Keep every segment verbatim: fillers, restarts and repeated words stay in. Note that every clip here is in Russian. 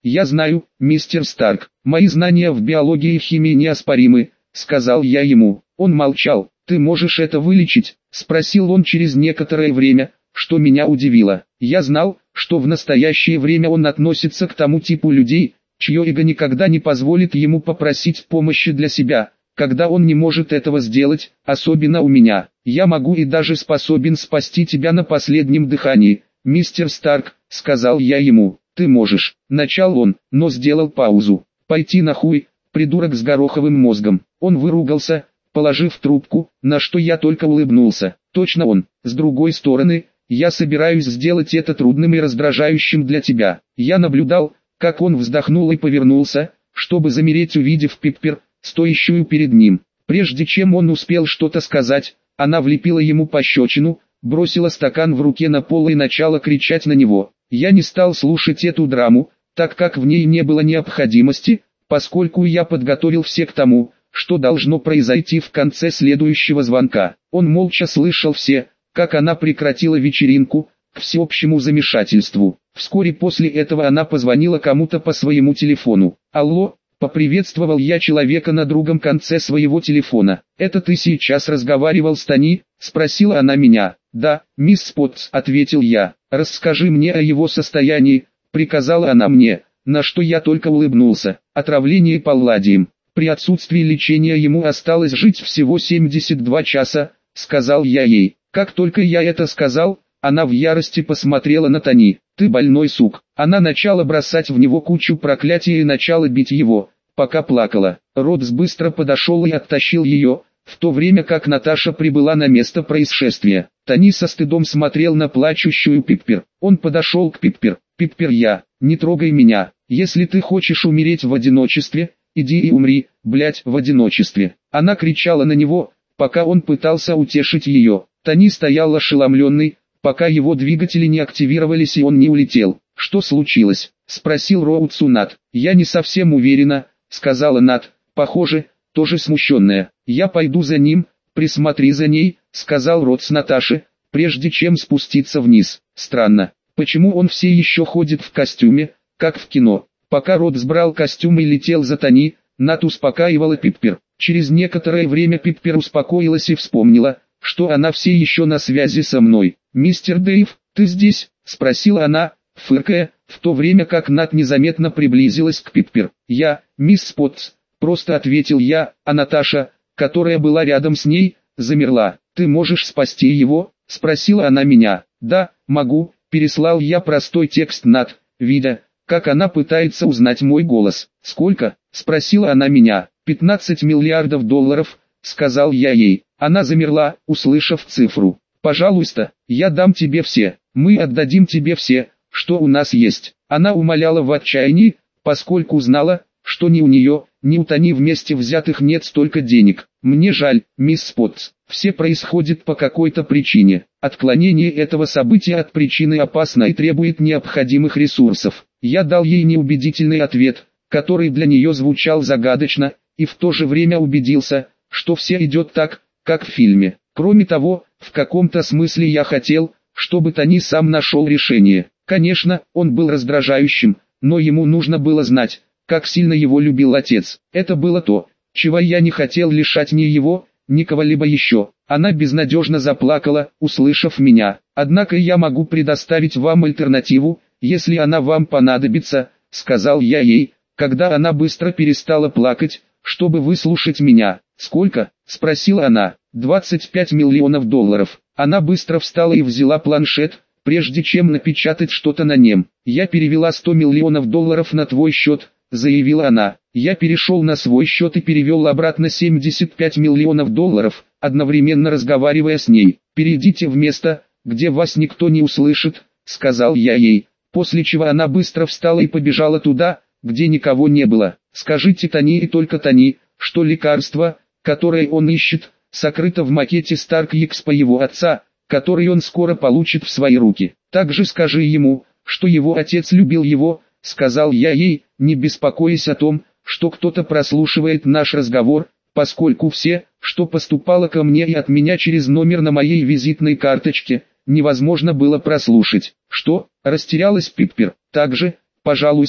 «Я знаю, мистер Старк, мои знания в биологии и химии неоспоримы», — сказал я ему. Он молчал. «Ты можешь это вылечить?» — спросил он через некоторое время, что меня удивило. Я знал, что в настоящее время он относится к тому типу людей, чье эго никогда не позволит ему попросить помощи для себя, когда он не может этого сделать, особенно у меня. «Я могу и даже способен спасти тебя на последнем дыхании, мистер Старк», — сказал я ему. «Ты можешь», — начал он, но сделал паузу. «Пойти нахуй, придурок с гороховым мозгом». Он выругался, положив трубку, на что я только улыбнулся. Точно он. С другой стороны, я собираюсь сделать это трудным и раздражающим для тебя. Я наблюдал, как он вздохнул и повернулся, чтобы замереть, увидев Пиппер, стоящую перед ним. Прежде чем он успел что-то сказать, она влепила ему пощечину, бросила стакан в руке на пол и начала кричать на него. Я не стал слушать эту драму, так как в ней не было необходимости, поскольку я подготовил все к тому, что должно произойти в конце следующего звонка. Он молча слышал все, как она прекратила вечеринку, к всеобщему замешательству. Вскоре после этого она позвонила кому-то по своему телефону. «Алло», — поприветствовал я человека на другом конце своего телефона. «Это ты сейчас разговаривал с Тони?» — спросила она меня. «Да, мисс Спотс», — ответил я. «Расскажи мне о его состоянии», — приказала она мне, на что я только улыбнулся. «Отравление палладием. При отсутствии лечения ему осталось жить всего семьдесят два часа», — сказал я ей. Как только я это сказал, она в ярости посмотрела на Тони. «Ты больной сук». Она начала бросать в него кучу проклятий и начала бить его, пока плакала. Родс быстро подошел и оттащил ее, в то время как Наташа прибыла на место происшествия. Тони со стыдом смотрел на плачущую Пиппер. Он подошел к Пиппер. «Пиппер, я, не трогай меня. Если ты хочешь умереть в одиночестве, иди и умри, блять, в одиночестве». Она кричала на него, пока он пытался утешить ее. Тони стоял ошеломленный, пока его двигатели не активировались и он не улетел. «Что случилось?» — спросил Роудс у Нат. «Я не совсем уверена», — сказала Нат, похоже, тоже смущенная. «Я пойду за ним, присмотри за ней», — сказал Родс Наташе, прежде чем спуститься вниз. Странно, почему он все еще ходит в костюме, как в кино. Пока Родс брал костюм и летел за Тони, Нат успокаивала Пиппер. Через некоторое время Пиппер успокоилась и вспомнила, что она все еще на связи со мной. «Мистер Дэйв, ты здесь?» — спросила она, фыркая, в то время как Нат незаметно приблизилась к Пиппер. «Я, мисс Спотс», — просто ответил я, а Наташа, которая была рядом с ней, замерла. «Ты можешь спасти его?» — спросила она меня. «Да, могу», — переслал я простой текст Нат, видя, как она пытается узнать мой голос. «Сколько?» — спросила она меня. «пятнадцать миллиардов долларов», — сказал я ей. Она замерла, услышав цифру. «Пожалуйста, я дам тебе все, мы отдадим тебе все, что у нас есть». Она умоляла в отчаянии, поскольку знала, что ни у нее, ни у Тони вместе взятых нет столько денег. «Мне жаль, мисс Спотс, все происходит по какой-то причине. Отклонение этого события от причины опасно и требует необходимых ресурсов». Я дал ей неубедительный ответ, который для нее звучал загадочно, и в то же время убедился, что все идет так, как в фильме. Кроме того, в каком-то смысле я хотел, чтобы Тони сам нашел решение. Конечно, он был раздражающим, но ему нужно было знать, как сильно его любил отец. Это было то, чего я не хотел лишать ни его, ни кого-либо еще. Она безнадежно заплакала, услышав меня. «Однако я могу предоставить вам альтернативу, если она вам понадобится», — сказал я ей, когда она быстро перестала плакать, чтобы выслушать меня. «Сколько?» — спросила она. «двадцать пять миллионов долларов». Она быстро встала и взяла планшет, прежде чем напечатать что-то на нем. «Я перевела сто миллионов долларов на твой счет», — заявила она. Я перешел на свой счет и перевел обратно семьдесят пять миллионов долларов, одновременно разговаривая с ней. «Перейдите в место, где вас никто не услышит», — сказал я ей, после чего она быстро встала и побежала туда, где никого не было. «Скажите Тони и только Тони, что лекарство, которое он ищет, сокрыто в макете Старк Экспо его отца, который он скоро получит в свои руки. Также скажи ему, что его отец любил его», — сказал я ей, не беспокоясь о том, что кто-то прослушивает наш разговор, поскольку все, что поступало ко мне и от меня через номер на моей визитной карточке, невозможно было прослушать. «Что?» — растерялась Пиппер. «Также, пожалуйста,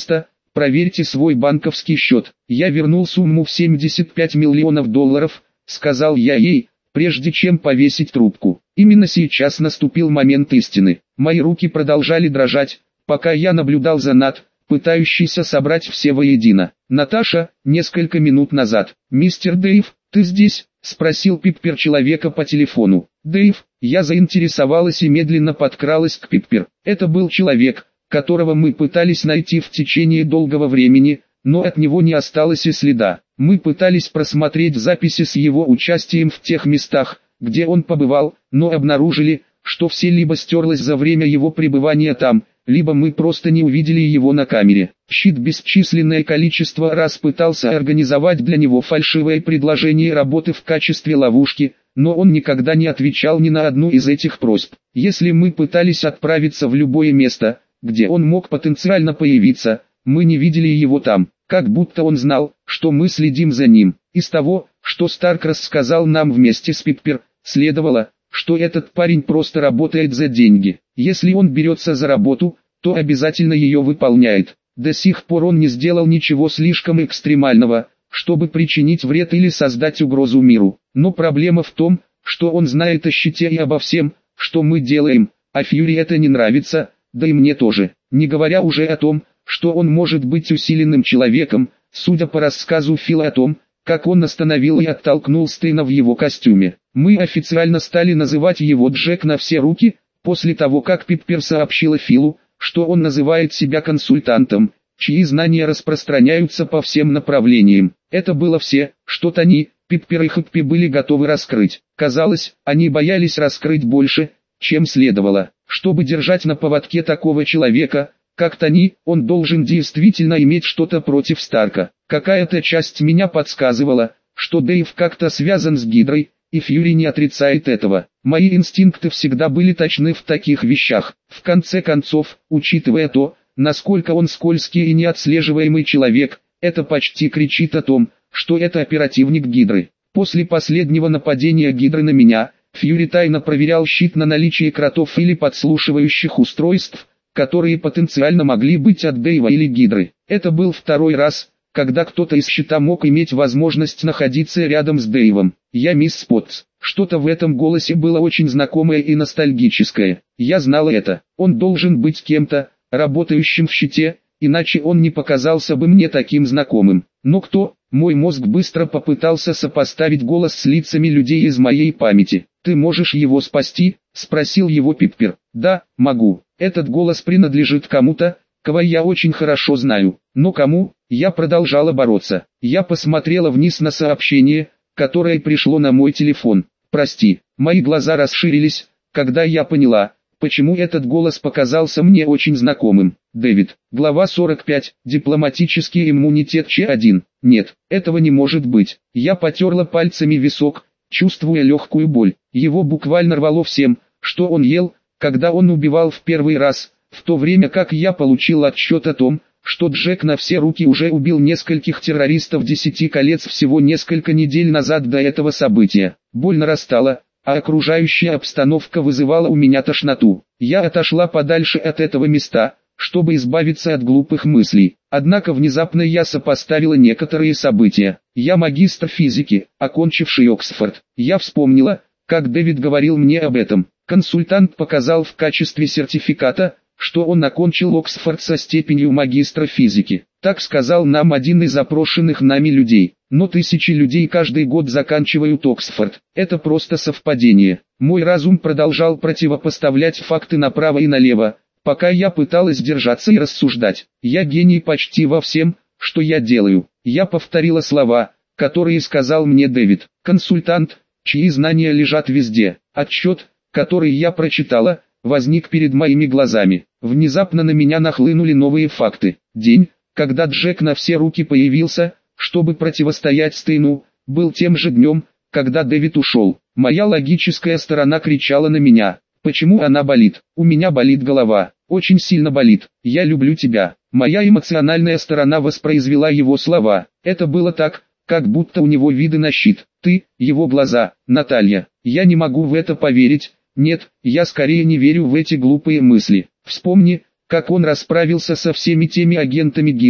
проверьте свой банковский счет. Я вернул сумму в семьдесят пять миллионов долларов, сказал я ей, прежде чем повесить трубку. Именно сейчас наступил момент истины. Мои руки продолжали дрожать, пока я наблюдал за Нат, пытающийся собрать все воедино. «Наташа, несколько минут назад. Мистер Дэйв, ты здесь?» — спросил Пиппер человека по телефону. «Дэйв», я заинтересовалась и медленно подкралась к Пиппер. Это был человек, которого мы пытались найти в течение долгого времени, но от него не осталось и следа. Мы пытались просмотреть записи с его участием в тех местах, где он побывал, но обнаружили, что все либо стерлось за время его пребывания там, либо мы просто не увидели его на камере. Щит бесчисленное количество раз пытался организовать для него фальшивое предложение работы в качестве ловушки, но он никогда не отвечал ни на одну из этих просьб. Если мы пытались отправиться в любое место, где он мог потенциально появиться, мы не видели его там, как будто он знал, что мы следим за ним. Из того, что Старк рассказал нам вместе с Пиппер, следовало, что этот парень просто работает за деньги. Если он берется за работу, то обязательно ее выполняет. До сих пор он не сделал ничего слишком экстремального, чтобы причинить вред или создать угрозу миру. Но проблема в том, что он знает о щите и обо всем, что мы делаем, а Фьюри это не нравится, да и мне тоже. Не говоря уже о том, что он может быть усиленным человеком, судя по рассказу Фила о том, как он остановил и оттолкнул Стейна в его костюме. Мы официально стали называть его Джек на все руки, после того как Пиппер сообщила Филу, что он называет себя консультантом, чьи знания распространяются по всем направлениям. Это было все, что Тони, Пиппер и Хэппи были готовы раскрыть. Казалось, они боялись раскрыть больше, чем следовало. Чтобы держать на поводке такого человека, как Тони, он должен действительно иметь что-то против Старка. Какая-то часть меня подсказывала, что Дэйв как-то связан с Гидрой, и Фьюри не отрицает этого. Мои инстинкты всегда были точны в таких вещах. В конце концов, учитывая то, насколько он скользкий и неотслеживаемый человек, это почти кричит о том, что это оперативник Гидры. После последнего нападения Гидры на меня, Фьюри тайно проверял щит на наличие кротов или подслушивающих устройств, которые потенциально могли быть от Дэйва или Гидры. Это был второй раз, когда кто-то из щита мог иметь возможность находиться рядом с Дэйвом. «Я мисс Спотс». Что-то в этом голосе было очень знакомое и ностальгическое. Я знала это. Он должен быть кем-то, работающим в щите, иначе он не показался бы мне таким знакомым. Но кто? Мой мозг быстро попытался сопоставить голос с лицами людей из моей памяти. «Ты можешь его спасти?» — спросил его Пиппер. «Да, могу. Этот голос принадлежит кому-то, кого я очень хорошо знаю. Но кому?» Я продолжала бороться. Я посмотрела вниз на сообщение, которое пришло на мой телефон. «Прости». Мои глаза расширились, когда я поняла, почему этот голос показался мне очень знакомым. Дэвид. Глава сорок пять. Дипломатический иммунитет Ч один. Нет, этого не может быть. Я потерла пальцами висок, чувствуя легкую боль. Его буквально рвало всем, что он ел, когда он убивал в первый раз, в то время как я получил отчет о том, что Джек на все руки уже убил нескольких террористов десяти колец всего несколько недель назад до этого события. Боль нарастала, а окружающая обстановка вызывала у меня тошноту. Я отошла подальше от этого места, чтобы избавиться от глупых мыслей. Однако внезапно я сопоставила некоторые события. Я магистр физики, окончивший Оксфорд. Я вспомнила, как Дэвид говорил мне об этом. Консультант показал в качестве сертификата, что он окончил Оксфорд со степенью магистра физики. Так сказал нам один из опрошенных нами людей. Но тысячи людей каждый год заканчивают Оксфорд. Это просто совпадение. Мой разум продолжал противопоставлять факты направо и налево, пока я пыталась держаться и рассуждать. Я гений почти во всем, что я делаю. Я повторила слова, которые сказал мне Дэвид. Консультант, чьи знания лежат везде. Отчет, который я прочитала, возник перед моими глазами. Внезапно на меня нахлынули новые факты. День, когда Джек на все руки появился, чтобы противостоять Стейну, был тем же днем, когда Дэвид ушел. Моя логическая сторона кричала на меня. Почему она болит? У меня болит голова. Очень сильно болит. Я люблю тебя. Моя эмоциональная сторона воспроизвела его слова. Это было так, как будто у него виды на щит. Ты, его глаза, Наталья. Я не могу в это поверить. Нет, я скорее не верю в эти глупые мысли. Вспомни, как он расправился со всеми теми агентами Гидры,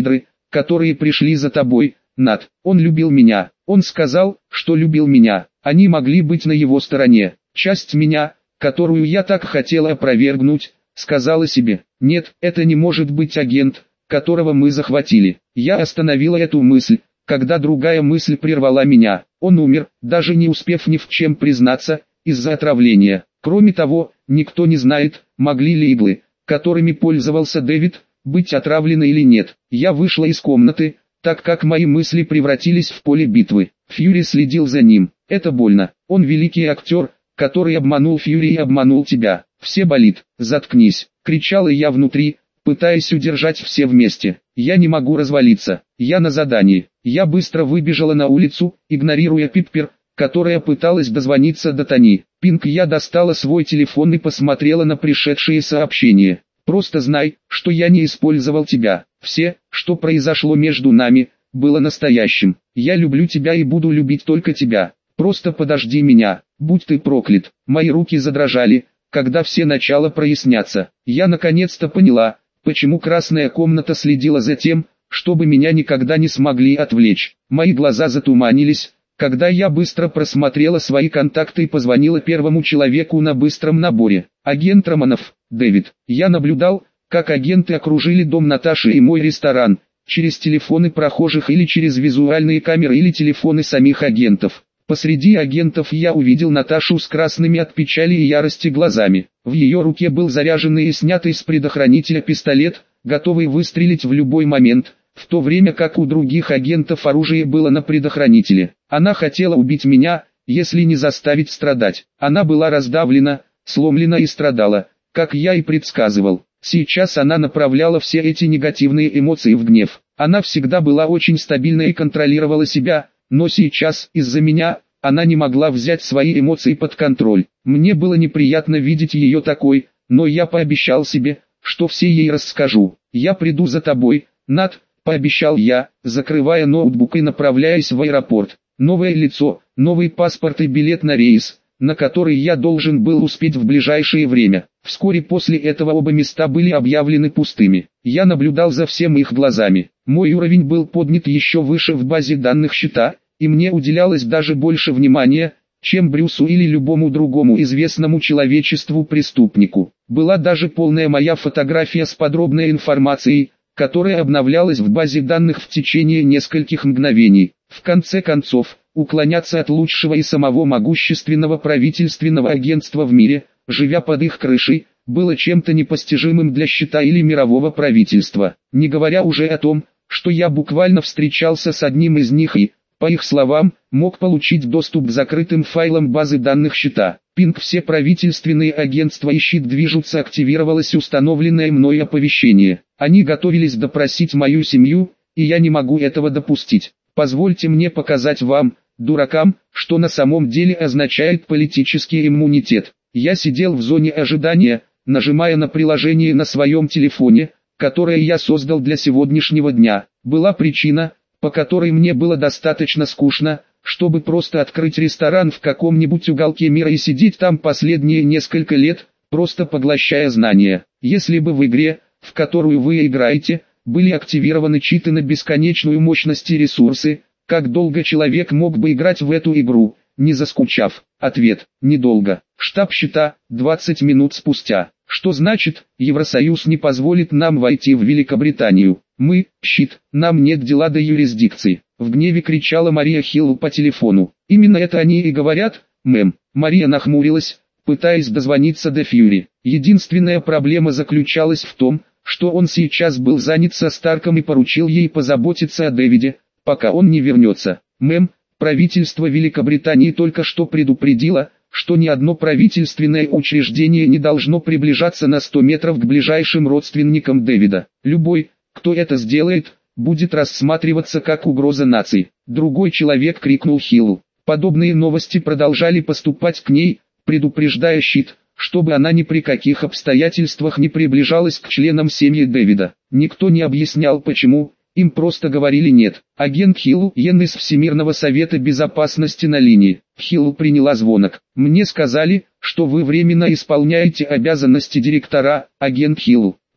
которые пришли за тобой, Нат. Он любил меня, он сказал, что любил меня, они могли быть на его стороне. Часть меня, которую я так хотела опровергнуть, сказала себе: нет, это не может быть агент, которого мы захватили. Я остановила эту мысль, когда другая мысль прервала меня. Он умер, даже не успев ни в чем признаться, из-за отравления. Кроме того, никто не знает, могли ли иглы, которыми пользовался Дэвид, быть отравлены или нет. Я вышла из комнаты, так как мои мысли превратились в поле битвы. Фьюри следил за ним. Это больно. Он великий актер, который обманул Фьюри и обманул тебя. Все болит. Заткнись, кричала я внутри, пытаясь удержать все вместе. Я не могу развалиться. Я на задании. Я быстро выбежала на улицу, игнорируя Пиппер, которая пыталась дозвониться до Тони. Пинк, я достала свой телефон и посмотрела на пришедшие сообщения. Просто знай, что я не использовал тебя. Все, что произошло между нами, было настоящим. Я люблю тебя и буду любить только тебя. Просто подожди меня, будь ты проклят. Мои руки задрожали, когда все начало проясняться. Я наконец-то поняла, почему красная комната следила за тем, чтобы меня никогда не смогли отвлечь. Мои глаза затуманились, когда я быстро просмотрела свои контакты и позвонила первому человеку на быстром наборе. Агент Романов, Дэвид. Я наблюдал, как агенты окружили дом Наташи и мой ресторан, через телефоны прохожих или через визуальные камеры или телефоны самих агентов. Посреди агентов я увидел Наташу с красными от печали и ярости глазами. В ее руке был заряженный и снятый с предохранителя пистолет, готовый выстрелить в любой момент, в то время как у других агентов оружие было на предохранителе. Она хотела убить меня, если не заставить страдать. Она была раздавлена, сломлена и страдала, как я и предсказывал. Сейчас она направляла все эти негативные эмоции в гнев. Она всегда была очень стабильна и контролировала себя, но сейчас, из-за меня, она не могла взять свои эмоции под контроль. Мне было неприятно видеть ее такой, но я пообещал себе, что все ей расскажу. «Я приду за тобой, Нат», — пообещал я, закрывая ноутбук и направляясь в аэропорт. Новое лицо, новый паспорт и билет на рейс, на который я должен был успеть в ближайшее время. Вскоре после этого оба места были объявлены пустыми. Я наблюдал за всем их глазами. Мой уровень был поднят еще выше в базе данных счета, и мне уделялось даже больше внимания, чем Брюсу или любому другому известному человечеству преступнику. Была даже полная моя фотография с подробной информацией, которая обновлялась в базе данных в течение нескольких мгновений. В конце концов, уклоняться от лучшего и самого могущественного правительственного агентства в мире, живя под их крышей, было чем-то непостижимым для счета или мирового правительства. Не говоря уже о том, что я буквально встречался с одним из них и, по их словам, мог получить доступ к закрытым файлам базы данных счета. Пинг, все правительственные агентства и щит движутся, активировалось установленное мной оповещение. Они готовились допросить мою семью, и я не могу этого допустить. Позвольте мне показать вам, дуракам, что на самом деле означает политический иммунитет. Я сидел в зоне ожидания, нажимая на приложение на своем телефоне, которое я создал для сегодняшнего дня. Была причина, по которой мне было достаточно скучно, чтобы просто открыть ресторан в каком-нибудь уголке мира и сидеть там последние несколько лет, просто поглощая знания. Если бы в игре, в которую вы играете, были активированы читы на бесконечную мощность и ресурсы, как долго человек мог бы играть в эту игру, не заскучав? Ответ: недолго. Штаб счета, двадцать минут спустя. Что значит, Евросоюз не позволит нам войти в Великобританию? Мы, щит, нам нет дела до юрисдикции. В гневе кричала Мария Хилл по телефону. Именно это они и говорят, мэм. Мария нахмурилась, пытаясь дозвониться до Фьюри. Единственная проблема заключалась в том, что он сейчас был занят со Старком и поручил ей позаботиться о Дэвиде, пока он не вернется. Мэм, правительство Великобритании только что предупредило, что ни одно правительственное учреждение не должно приближаться на сто метров к ближайшим родственникам Дэвида. Любой, кто это сделает, будет рассматриваться как угроза нации. Другой человек крикнул Хиллу. Подобные новости продолжали поступать к ней, предупреждая щит, чтобы она ни при каких обстоятельствах не приближалась к членам семьи Дэвида. Никто не объяснял почему, им просто говорили нет. Агент Хилл Йен из Всемирного совета безопасности на линии. Хилл приняла звонок. Мне сказали, что вы временно исполняете обязанности директора, агент Хилл.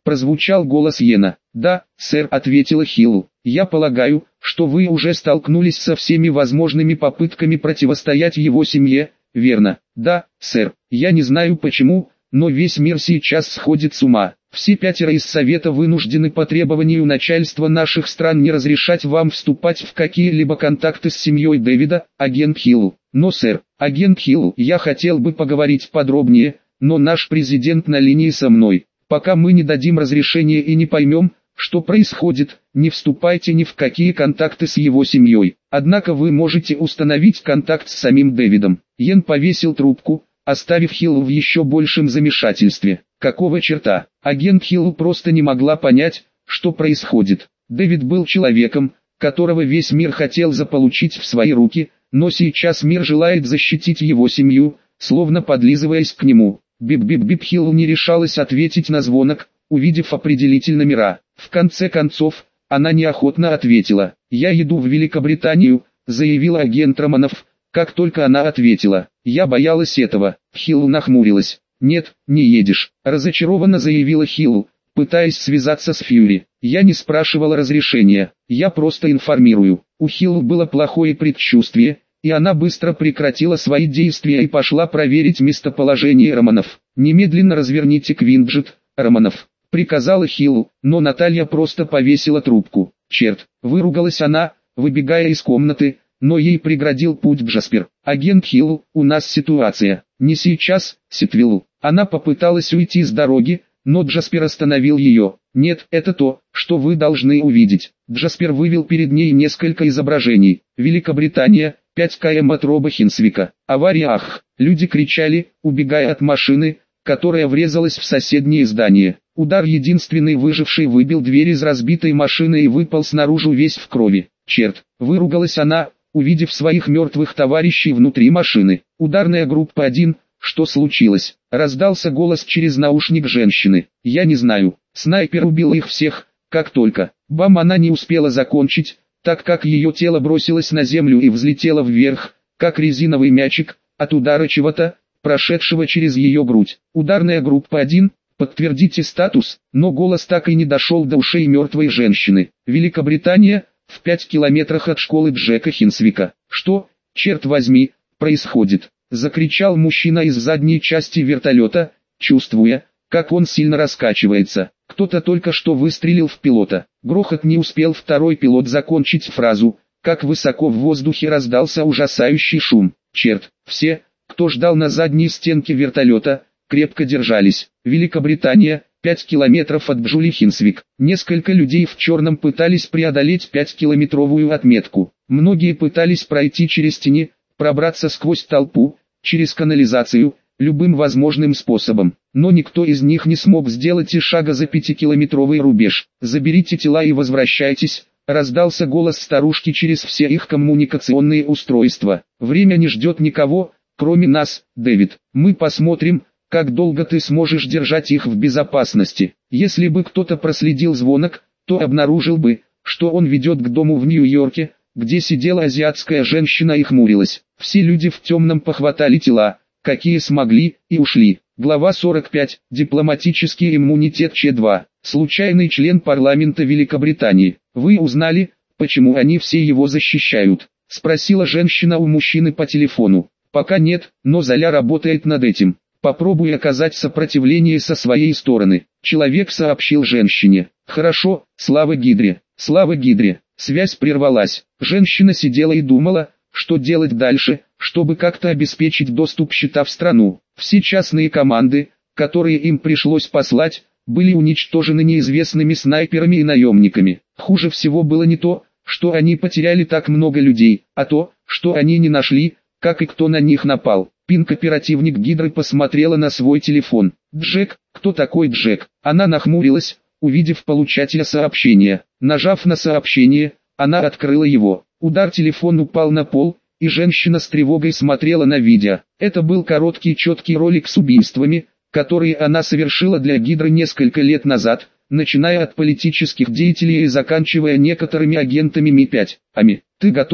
прозвучал голос Йена. «Да, сэр», ответила Хиллу. «Я полагаю, что вы уже столкнулись со всеми возможными попытками противостоять его семье, верно?» «Да, сэр. Я не знаю почему, но весь мир сейчас сходит с ума. Все пятеро из Совета вынуждены по требованию начальства наших стран не разрешать вам вступать в какие-либо контакты с семьей Дэвида, агент Хилл. Но, сэр, агент Хилл, я хотел бы поговорить подробнее, но наш президент на линии со мной. Пока мы не дадим разрешения и не поймем, что происходит, не вступайте ни в какие контакты с его семьей. Однако вы можете установить контакт с самим Дэвидом». Йен повесил трубку, оставив Хиллу в еще большем замешательстве. Какого черта? Агент Хилл просто не могла понять, что происходит. Дэвид был человеком, которого весь мир хотел заполучить в свои руки, но сейчас мир желает защитить его семью, словно подлизываясь к нему. Бип-бип-бип. Хилл не решалась ответить на звонок, увидев определитель номера. В конце концов, она неохотно ответила. «Я иду в Великобританию», заявил агент Романов, как только она ответила. «Я боялась этого». Хилл нахмурилась. «Нет, не едешь», разочарованно заявила Хилл, пытаясь связаться с Фьюри. «Я не спрашивала разрешения, я просто информирую». У Хилл было плохое предчувствие, и она быстро прекратила свои действия и пошла проверить местоположение Романов. «Немедленно разверните Квинджет, Романов», приказала Хилл, но Наталья просто повесила трубку. «Черт», выругалась она, выбегая из комнаты, но ей преградил путь Джаспер. «Агент Хилл, у нас ситуация». «Не сейчас, Ситвилл». Она попыталась уйти с дороги, но Джаспер остановил ее. «Нет, это то, что вы должны увидеть». Джаспер вывел перед ней несколько изображений. Великобритания, пять километров от Роба Хинсвика. Авария, ах! Люди кричали, убегая от машины, которая врезалась в соседнее здание. Удар единственный выживший выбил дверь из разбитой машины и выпал снаружи весь в крови. «Черт!» – выругалась она, увидев своих мертвых товарищей внутри машины. «Ударная группа один, что случилось?» – раздался голос через наушник женщины. «Я не знаю. Снайпер убил их всех, как только». Бам, она не успела закончить, так как ее тело бросилось на землю и взлетело вверх, как резиновый мячик, от удара чего-то, прошедшего через ее грудь. «Ударная группа один, подтвердите статус», но голос так и не дошел до ушей мертвой женщины. «Великобритания, в пять километрах от школы Джека Хинсвика». «Что, черт возьми, происходит?» — закричал мужчина из задней части вертолета, чувствуя, как он сильно раскачивается. Кто-то только что выстрелил в пилота. Грохот не успел второй пилот закончить фразу, как высоко в воздухе раздался ужасающий шум. Черт, все, кто ждал на задней стенке вертолета, крепко держались. Великобритания, пять километров от Бджули-Хинсвик. Несколько людей в черном пытались преодолеть пятикилометровую отметку. Многие пытались пройти через тени, пробраться сквозь толпу, через канализацию, любым возможным способом. Но никто из них не смог сделать и шага за пятикилометровый рубеж. «Заберите тела и возвращайтесь», — раздался голос старушки через все их коммуникационные устройства. «Время не ждет никого, кроме нас, Дэвид. Мы посмотрим, как долго ты сможешь держать их в безопасности». Если бы кто-то проследил звонок, то обнаружил бы, что он ведет к дому в Нью-Йорке, где сидела азиатская женщина и хмурилась. Все люди в темном похватали тела, какие смогли, и ушли. Глава сорок пять. Дипломатический иммунитет Ч два. Случайный член парламента Великобритании. «Вы узнали, почему они все его защищают?» — спросила женщина у мужчины по телефону. «Пока нет, но Золя работает над этим. Попробуй оказать сопротивление со своей стороны». Человек сообщил женщине. «Хорошо, слава Гидре, слава Гидре». Связь прервалась. Женщина сидела и думала, что делать дальше, чтобы как-то обеспечить доступ счета в страну. Все частные команды, которые им пришлось послать, были уничтожены неизвестными снайперами и наемниками. Хуже всего было не то, что они потеряли так много людей, а то, что они не нашли, как и кто на них напал. Пинк-оперативник Гидры посмотрела на свой телефон. «Джек, кто такой Джек?» Она нахмурилась, увидев получателя сообщения. Нажав на сообщение, она открыла его. Удар, телефон упал на пол, и женщина с тревогой смотрела на видео. Это был короткий четкий ролик с убийствами, которые она совершила для Гидры несколько лет назад, начиная от политических деятелей и заканчивая некоторыми агентами Ми пять. «Ами, ты готова?»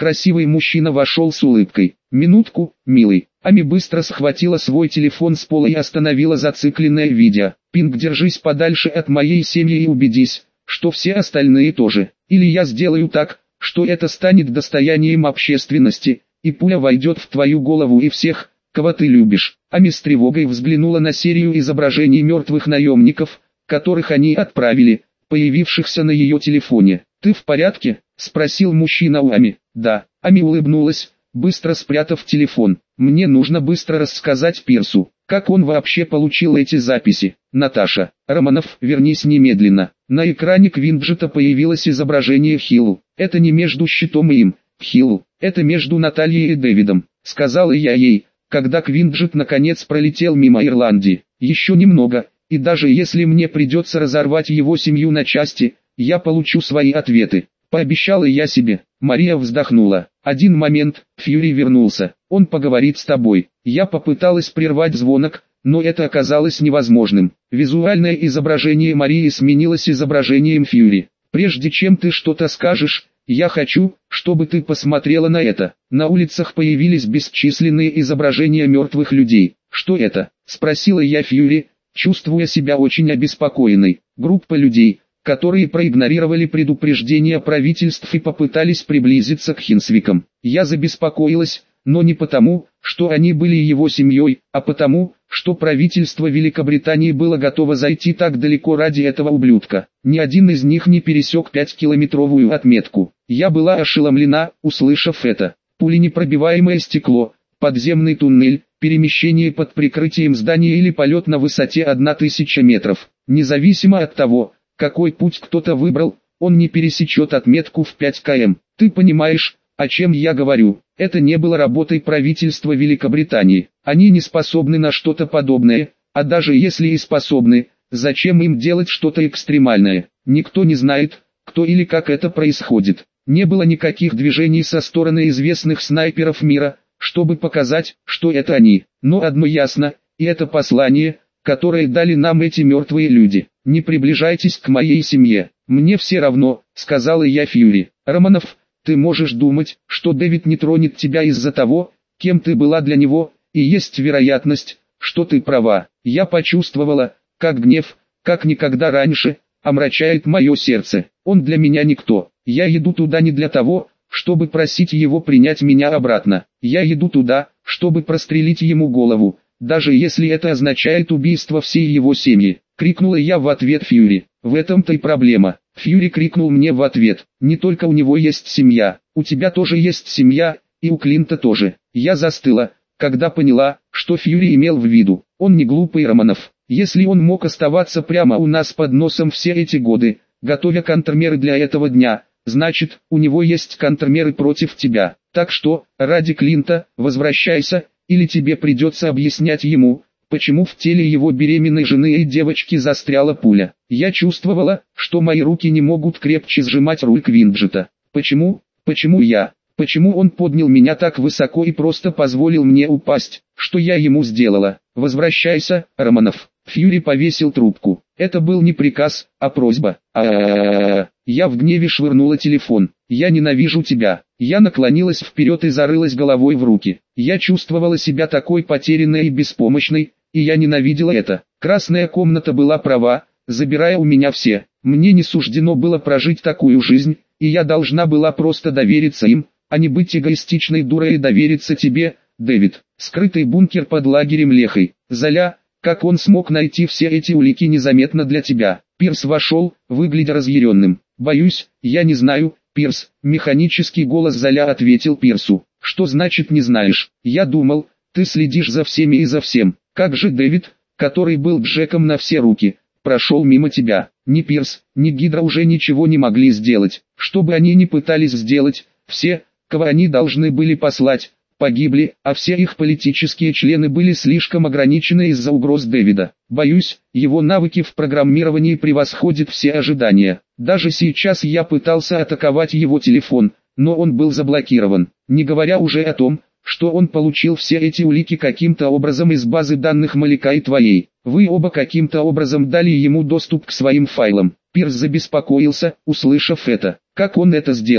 Красивый мужчина вошел с улыбкой. «Минутку, милый». Ами быстро схватила свой телефон с пола и остановила зацикленное видео. «Пинг, держись подальше от моей семьи и убедись, что все остальные тоже. Или я сделаю так, что это станет достоянием общественности, и пуля войдет в твою голову и всех, кого ты любишь». Ами с тревогой взглянула на серию изображений мертвых наемников, которых они отправили, появившихся на ее телефоне. «Ты в порядке?» – спросил мужчина у Ами. «Да». Ами улыбнулась, быстро спрятав телефон. «Мне нужно быстро рассказать Пирсу, как он вообще получил эти записи». «Наташа, Романов, вернись немедленно». На экране Квинджета появилось изображение Хиллу. «Это не между щитом и им, Хиллу, это между Натальей и Дэвидом», — сказала я ей, когда Квинджет наконец пролетел мимо Ирландии. «Еще немного, и даже если мне придется разорвать его семью на части, я получу свои ответы», — пообещала я себе. Мария вздохнула. «Один момент, Фьюри вернулся, он поговорит с тобой». Я попыталась прервать звонок, но это оказалось невозможным. Визуальное изображение Марии сменилось изображением Фьюри. «Прежде чем ты что-то скажешь, я хочу, чтобы ты посмотрела на это». На улицах появились бесчисленные изображения мертвых людей. «Что это?» – спросила я Фьюри, чувствуя себя очень обеспокоенной. «Группа людей, которые проигнорировали предупреждения правительств и попытались приблизиться к Хинсвикам». Я забеспокоилась, но не потому, что они были его семьей, а потому, что правительство Великобритании было готово зайти так далеко ради этого ублюдка. Ни один из них не пересек пятикилометровую отметку. Я была ошеломлена, услышав это. Пуленепробиваемое стекло, подземный туннель, перемещение под прикрытием здания или полет на высоте тысячи метров. Независимо от того, какой путь кто-то выбрал, он не пересечет отметку в пять километров. Ты понимаешь, о чем я говорю? Это не было работой правительства Великобритании. Они не способны на что-то подобное, а даже если и способны, зачем им делать что-то экстремальное? Никто не знает, кто или как это происходит. Не было никаких движений со стороны известных снайперов мира, чтобы показать, что это они. Но одно ясно, и это послание, которое дали нам эти мертвые люди. «Не приближайтесь к моей семье. Мне все равно», — сказала я Фьюри. «Романов, ты можешь думать, что Дэвид не тронет тебя из-за того, кем ты была для него, и есть вероятность, что ты права». Я почувствовала, как гнев, как никогда раньше, омрачает мое сердце. Он для меня никто. Я иду туда не для того, чтобы просить его принять меня обратно. Я иду туда, чтобы прострелить ему голову, даже если это означает убийство всей его семьи. Крикнула я в ответ Фьюри. В этом-то и проблема. Фьюри крикнул мне в ответ. Не только у него есть семья, у тебя тоже есть семья, и у Клинта тоже. Я застыла, когда поняла, что Фьюри имел в виду. Он не глупый, Романов. Если он мог оставаться прямо у нас под носом все эти годы, готовя контрмеры для этого дня, значит, у него есть контрмеры против тебя. Так что, ради Клинта, возвращайся, или тебе придется объяснять ему, почему в теле его беременной жены и девочки застряла пуля. Я чувствовала, что мои руки не могут крепче сжимать руль Квинджета. Почему? Почему я? Почему он поднял меня так высоко и просто позволил мне упасть? Что я ему сделала? Возвращайся, Романов. Фьюри повесил трубку. Это был не приказ, а просьба. А-а-а-а. Я в гневе швырнула телефон. Я ненавижу тебя. Я наклонилась вперед и зарылась головой в руки. Я чувствовала себя такой потерянной и беспомощной, и я ненавидела это. Красная комната была права, забирая у меня все. Мне не суждено было прожить такую жизнь, и я должна была просто довериться им, а не быть эгоистичной дурой и довериться тебе, Дэвид. Скрытый бункер под лагерем Лехой. Золя, как он смог найти все эти улики незаметно для тебя? Пирс вошел, выглядя разъяренным. Боюсь, я не знаю, Пирс. Механический голос Золя ответил Пирсу. Что значит не знаешь? Я думал, ты следишь за всеми и за всем. Как же Дэвид, который был Джеком на все руки, прошел мимо тебя? Ни Пирс, ни Гидра уже ничего не могли сделать. Что бы они ни пытались сделать, все, кого они должны были послать, погибли, а все их политические члены были слишком ограничены из-за угроз Дэвида. Боюсь, его навыки в программировании превосходят все ожидания. Даже сейчас я пытался атаковать его телефон, но он был заблокирован. Не говоря уже о том, что он получил все эти улики каким-то образом из базы данных Малика и твоей. Вы оба каким-то образом дали ему доступ к своим файлам. Пирс забеспокоился, услышав это. Как он это сделал?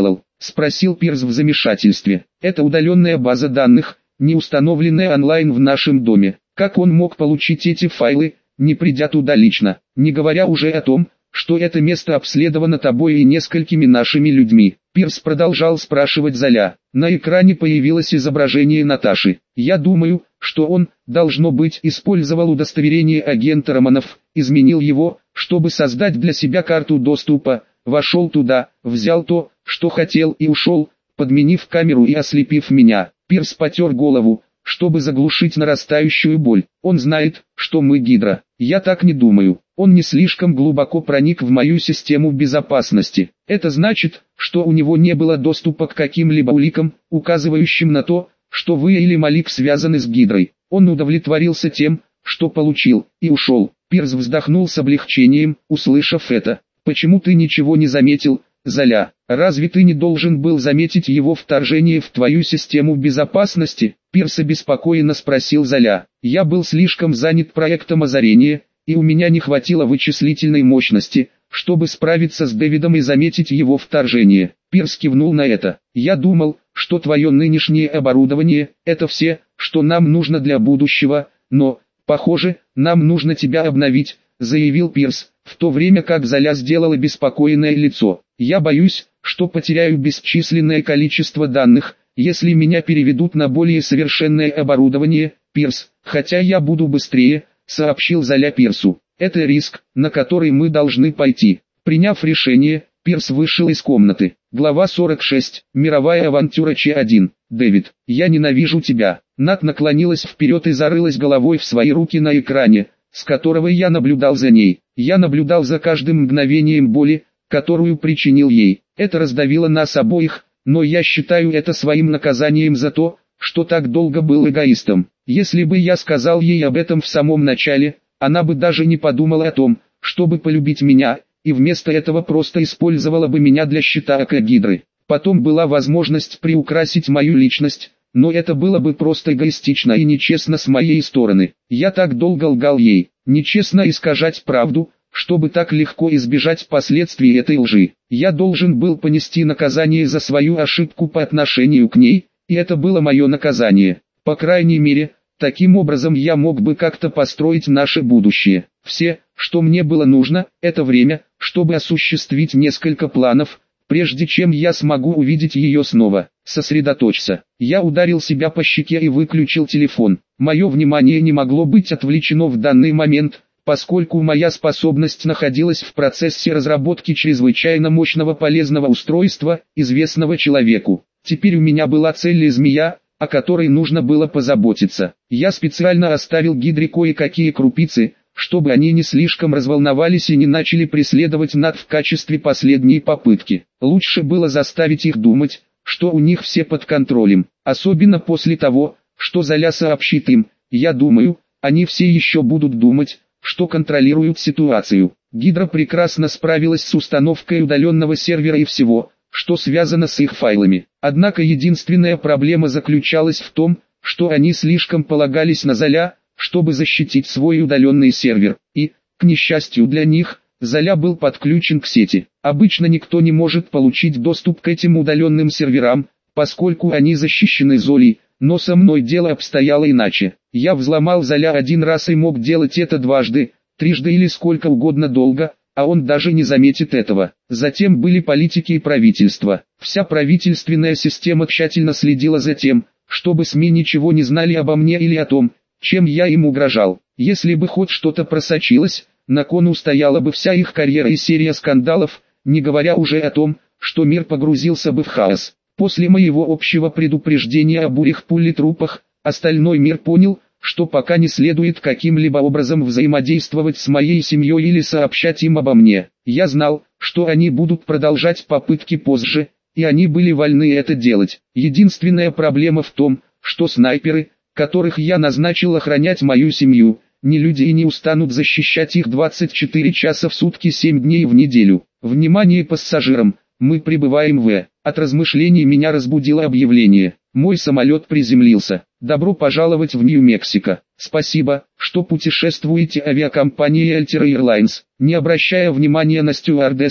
спросил Пирс в замешательстве. Это удаленная база данных, не установленная онлайн в нашем доме. Как он мог получить эти файлы, не придя туда лично, не говоря уже о том, что это место обследовано тобой и несколькими нашими людьми. Пирс продолжал спрашивать Золя. На экране появилось изображение Наташи. Я думаю, что он, должно быть, использовал удостоверение агента Романов, изменил его, чтобы создать для себя карту доступа, вошел туда, взял то, что хотел и ушел, подменив камеру и ослепив меня. Пирс потер голову, чтобы заглушить нарастающую боль. Он знает, что мы Гидра. Я так не думаю. Он не слишком глубоко проник в мою систему безопасности. Это значит, что у него не было доступа к каким-либо уликам, указывающим на то, что вы или Малик связаны с Гидрой. Он удовлетворился тем, что получил, и ушел. Пирс вздохнул с облегчением, услышав это. «Почему ты ничего не заметил, Золя? Разве ты не должен был заметить его вторжение в твою систему безопасности?» Пирс обеспокоенно спросил Золя. «Я был слишком занят проектом озарения, и у меня не хватило вычислительной мощности, чтобы справиться с Дэвидом и заметить его вторжение». Пирс кивнул на это. «Я думал, что твое нынешнее оборудование – это все, что нам нужно для будущего, но, похоже, нам нужно тебя обновить», – заявил Пирс, в то время как Золя сделала беспокойное лицо. «Я боюсь, что потеряю бесчисленное количество данных, если меня переведут на более совершенное оборудование, Пирс, хотя я буду быстрее», – сообщил Золя Пирсу. «Это риск, на который мы должны пойти». Приняв решение, Пирс вышел из комнаты. Глава сорок шесть. Мировая авантюра Ч один. «Дэвид, я ненавижу тебя». Нат наклонилась вперед и зарылась головой в свои руки на экране, с которого я наблюдал за ней. Я наблюдал за каждым мгновением боли, которую причинил ей. Это раздавило нас обоих, но я считаю это своим наказанием за то, что так долго был эгоистом. Если бы я сказал ей об этом в самом начале, она бы даже не подумала о том, чтобы полюбить меня, и вместо этого просто использовала бы меня для щита Гидры. Потом была возможность приукрасить мою личность, но это было бы просто эгоистично и нечестно с моей стороны. Я так долго лгал ей. Нечестно искажать правду, чтобы так легко избежать последствий этой лжи. Я должен был понести наказание за свою ошибку по отношению к ней, и это было мое наказание. По крайней мере, таким образом я мог бы как-то построить наше будущее. Все, что мне было нужно, это время, чтобы осуществить несколько планов, прежде чем я смогу увидеть ее снова. Сосредоточься. Я ударил себя по щеке и выключил телефон. Мое внимание не могло быть отвлечено в данный момент, поскольку моя способность находилась в процессе разработки чрезвычайно мощного полезного устройства, известного человеку. Теперь у меня была цель и змея, о которой нужно было позаботиться. Я специально оставил Гидре кое-какие крупицы, чтобы они не слишком разволновались и не начали преследовать Нат в качестве последней попытки. Лучше было заставить их думать, что у них все под контролем, особенно после того, что Золя сообщит им. Я думаю, они все еще будут думать, что контролируют ситуацию. Гидра прекрасно справилась с установкой удаленного сервера и всего, что связано с их файлами. Однако единственная проблема заключалась в том, что они слишком полагались на Золя, чтобы защитить свой удаленный сервер, и, к несчастью для них, Золя был подключен к сети. Обычно никто не может получить доступ к этим удаленным серверам, поскольку они защищены Золей, но со мной дело обстояло иначе. Я взломал Золя один раз и мог делать это дважды, трижды или сколько угодно долго, а он даже не заметит этого. Затем были политики и правительство. Вся правительственная система тщательно следила за тем, чтобы СМИ ничего не знали обо мне или о том, чем я им угрожал. Если бы хоть что-то просочилось, на кону стояла бы вся их карьера и серия скандалов, не говоря уже о том, что мир погрузился бы в хаос. После моего общего предупреждения о бурях пулетрупах, остальной мир понял, что пока не следует каким-либо образом взаимодействовать с моей семьей или сообщать им обо мне. Я знал, что они будут продолжать попытки позже, и они были вольны это делать. Единственная проблема в том, что снайперы, которых я назначил охранять мою семью, не люди и не устанут защищать их двадцать четыре часа в сутки семь дней в неделю. Внимание пассажирам, мы прибываем в... От размышлений меня разбудило объявление. Мой самолет приземлился. Добро пожаловать в Нью-Мексико. Спасибо, что путешествуете авиакомпанией Altair Airlines. Не обращая внимания на стюардессу,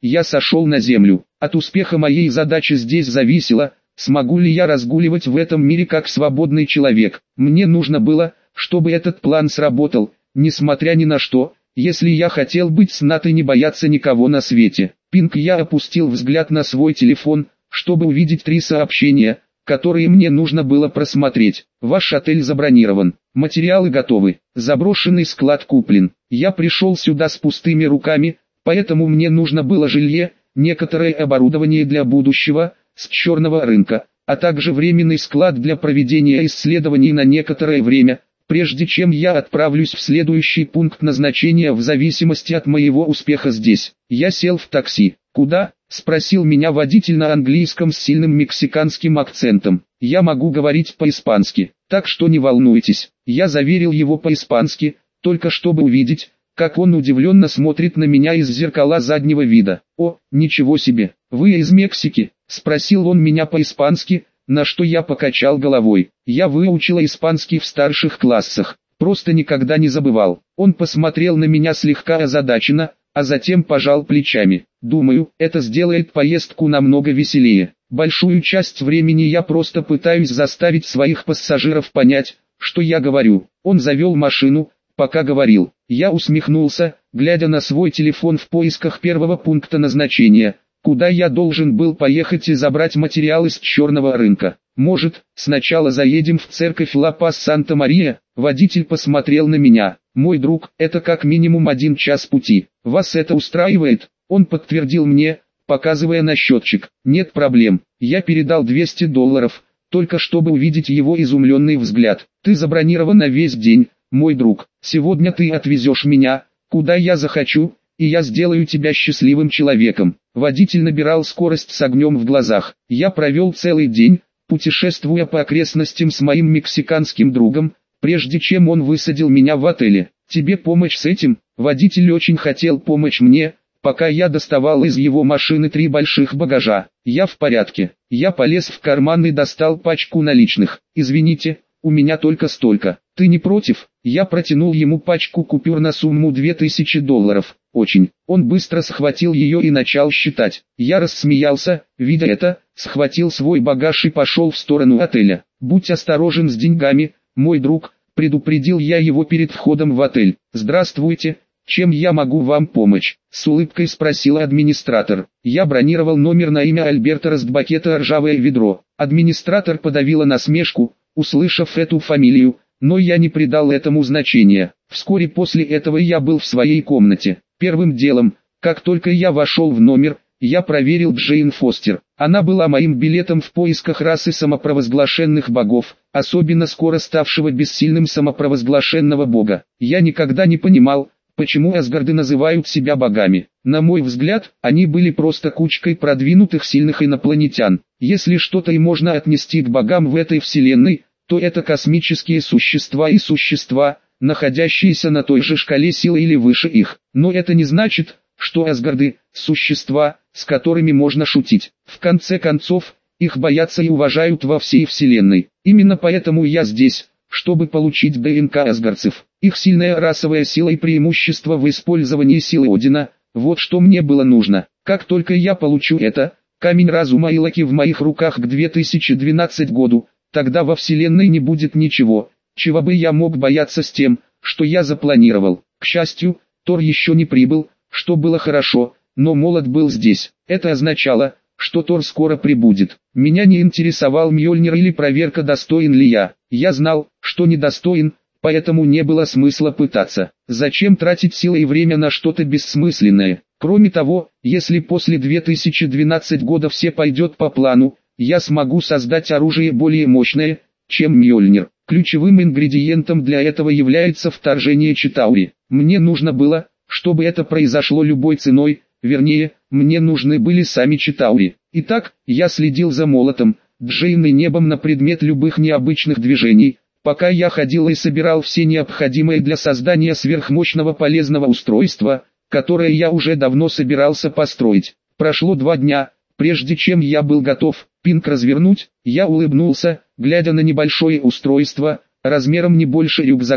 я сошел на землю. От успеха моей задачи здесь зависело, смогу ли я разгуливать в этом мире как свободный человек. Мне нужно было, чтобы этот план сработал, несмотря ни на что, если я хотел быть снат и не бояться никого на свете. Пинг, я опустил взгляд на свой телефон, чтобы увидеть три сообщения, которые мне нужно было просмотреть. Ваш отель забронирован, материалы готовы, заброшенный склад куплен. Я пришел сюда с пустыми руками, поэтому мне нужно было жилье, некоторое оборудование для будущего, с черного рынка, а также временный склад для проведения исследований на некоторое время, прежде чем я отправлюсь в следующий пункт назначения в зависимости от моего успеха здесь. Я сел в такси. «Куда?» – спросил меня водитель на английском с сильным мексиканским акцентом. «Я могу говорить по-испански, так что не волнуйтесь». Я заверил его по-испански, только чтобы увидеть, как он удивленно смотрит на меня из зеркала заднего вида. «О, ничего себе, вы из Мексики?» – спросил он меня по-испански, на что я покачал головой. Я выучила испанский в старших классах, просто никогда не забывал. Он посмотрел на меня слегка озадаченно, а затем пожал плечами. «Думаю, это сделает поездку намного веселее. Большую часть времени я просто пытаюсь заставить своих пассажиров понять, что я говорю». Он завел машину, пока говорил. Я усмехнулся, глядя на свой телефон в поисках первого пункта назначения, куда я должен был поехать и забрать материалы с черного рынка. «Может, сначала заедем в церковь Ла-Пас Санта-Мария?» Водитель посмотрел на меня. «Мой друг, это как минимум один час пути. Вас это устраивает?» Он подтвердил мне, показывая на счетчик. «Нет проблем». Я передал двести долларов, только чтобы увидеть его изумленный взгляд. «Ты забронирован на весь день, мой друг. Сегодня ты отвезешь меня, куда я захочу, и я сделаю тебя счастливым человеком». Водитель набирал скорость с огнем в глазах. Я провел целый день, путешествуя по окрестностям с моим мексиканским другом, прежде чем он высадил меня в отеле. «Тебе помочь с этим?» Водитель очень хотел помочь мне, пока я доставал из его машины три больших багажа. «Я в порядке». Я полез в карман и достал пачку наличных. «Извините, у меня только столько. Ты не против?» Я протянул ему пачку купюр на сумму две тысячи долларов. «Очень». Он быстро схватил ее и начал считать. Я рассмеялся, видя это, схватил свой багаж и пошел в сторону отеля. «Будь осторожен с деньгами, мой друг», предупредил я его перед входом в отель. «Здравствуйте, чем я могу вам помочь?» С улыбкой спросил администратор. Я бронировал номер на имя Альберта Растбакета «Ржавое ведро». Администратор подавила насмешку, услышав эту фамилию, но я не придал этому значения. Вскоре после этого я был в своей комнате. Первым делом, как только я вошел в номер, я проверил Джейн Фостер. Она была моим билетом в поисках расы самопровозглашенных богов, особенно скоро ставшего бессильным самопровозглашенного бога. Я никогда не понимал, почему Асгарды называют себя богами. На мой взгляд, они были просто кучкой продвинутых сильных инопланетян. Если что-то и можно отнести к богам в этой вселенной, то это космические существа и существа, находящиеся на той же шкале силы или выше их. Но это не значит, что Асгарды – существа, с которыми можно шутить. В конце концов, их боятся и уважают во всей вселенной. Именно поэтому я здесь, чтобы получить ДНК асгардцев. Их сильная расовая сила и преимущество в использовании силы Одина – вот что мне было нужно. Как только я получу это, камень разума Илоки в моих руках к две тысячи двенадцатому году, тогда во вселенной не будет ничего, чего бы я мог бояться с тем, что я запланировал. К счастью, Тор еще не прибыл, что было хорошо, но молот был здесь. Это означало, что Тор скоро прибудет. Меня не интересовал Мьёльнир или проверка, достоин ли я. Я знал, что недостоин, поэтому не было смысла пытаться. Зачем тратить силы и время на что-то бессмысленное? Кроме того, если после две тысячи двенадцатого года все пойдет по плану, я смогу создать оружие более мощное, чем Мьёльнир. Ключевым ингредиентом для этого является вторжение Читаури. Мне нужно было, чтобы это произошло любой ценой, вернее, мне нужны были сами Читаури. Итак, я следил за молотом, Джейн и небом на предмет любых необычных движений, пока я ходил и собирал все необходимое для создания сверхмощного полезного устройства, которое я уже давно собирался построить. Прошло два дня, прежде чем я был готов Пинг развернуть. Я улыбнулся, глядя на небольшое устройство, размером не больше рюкзака,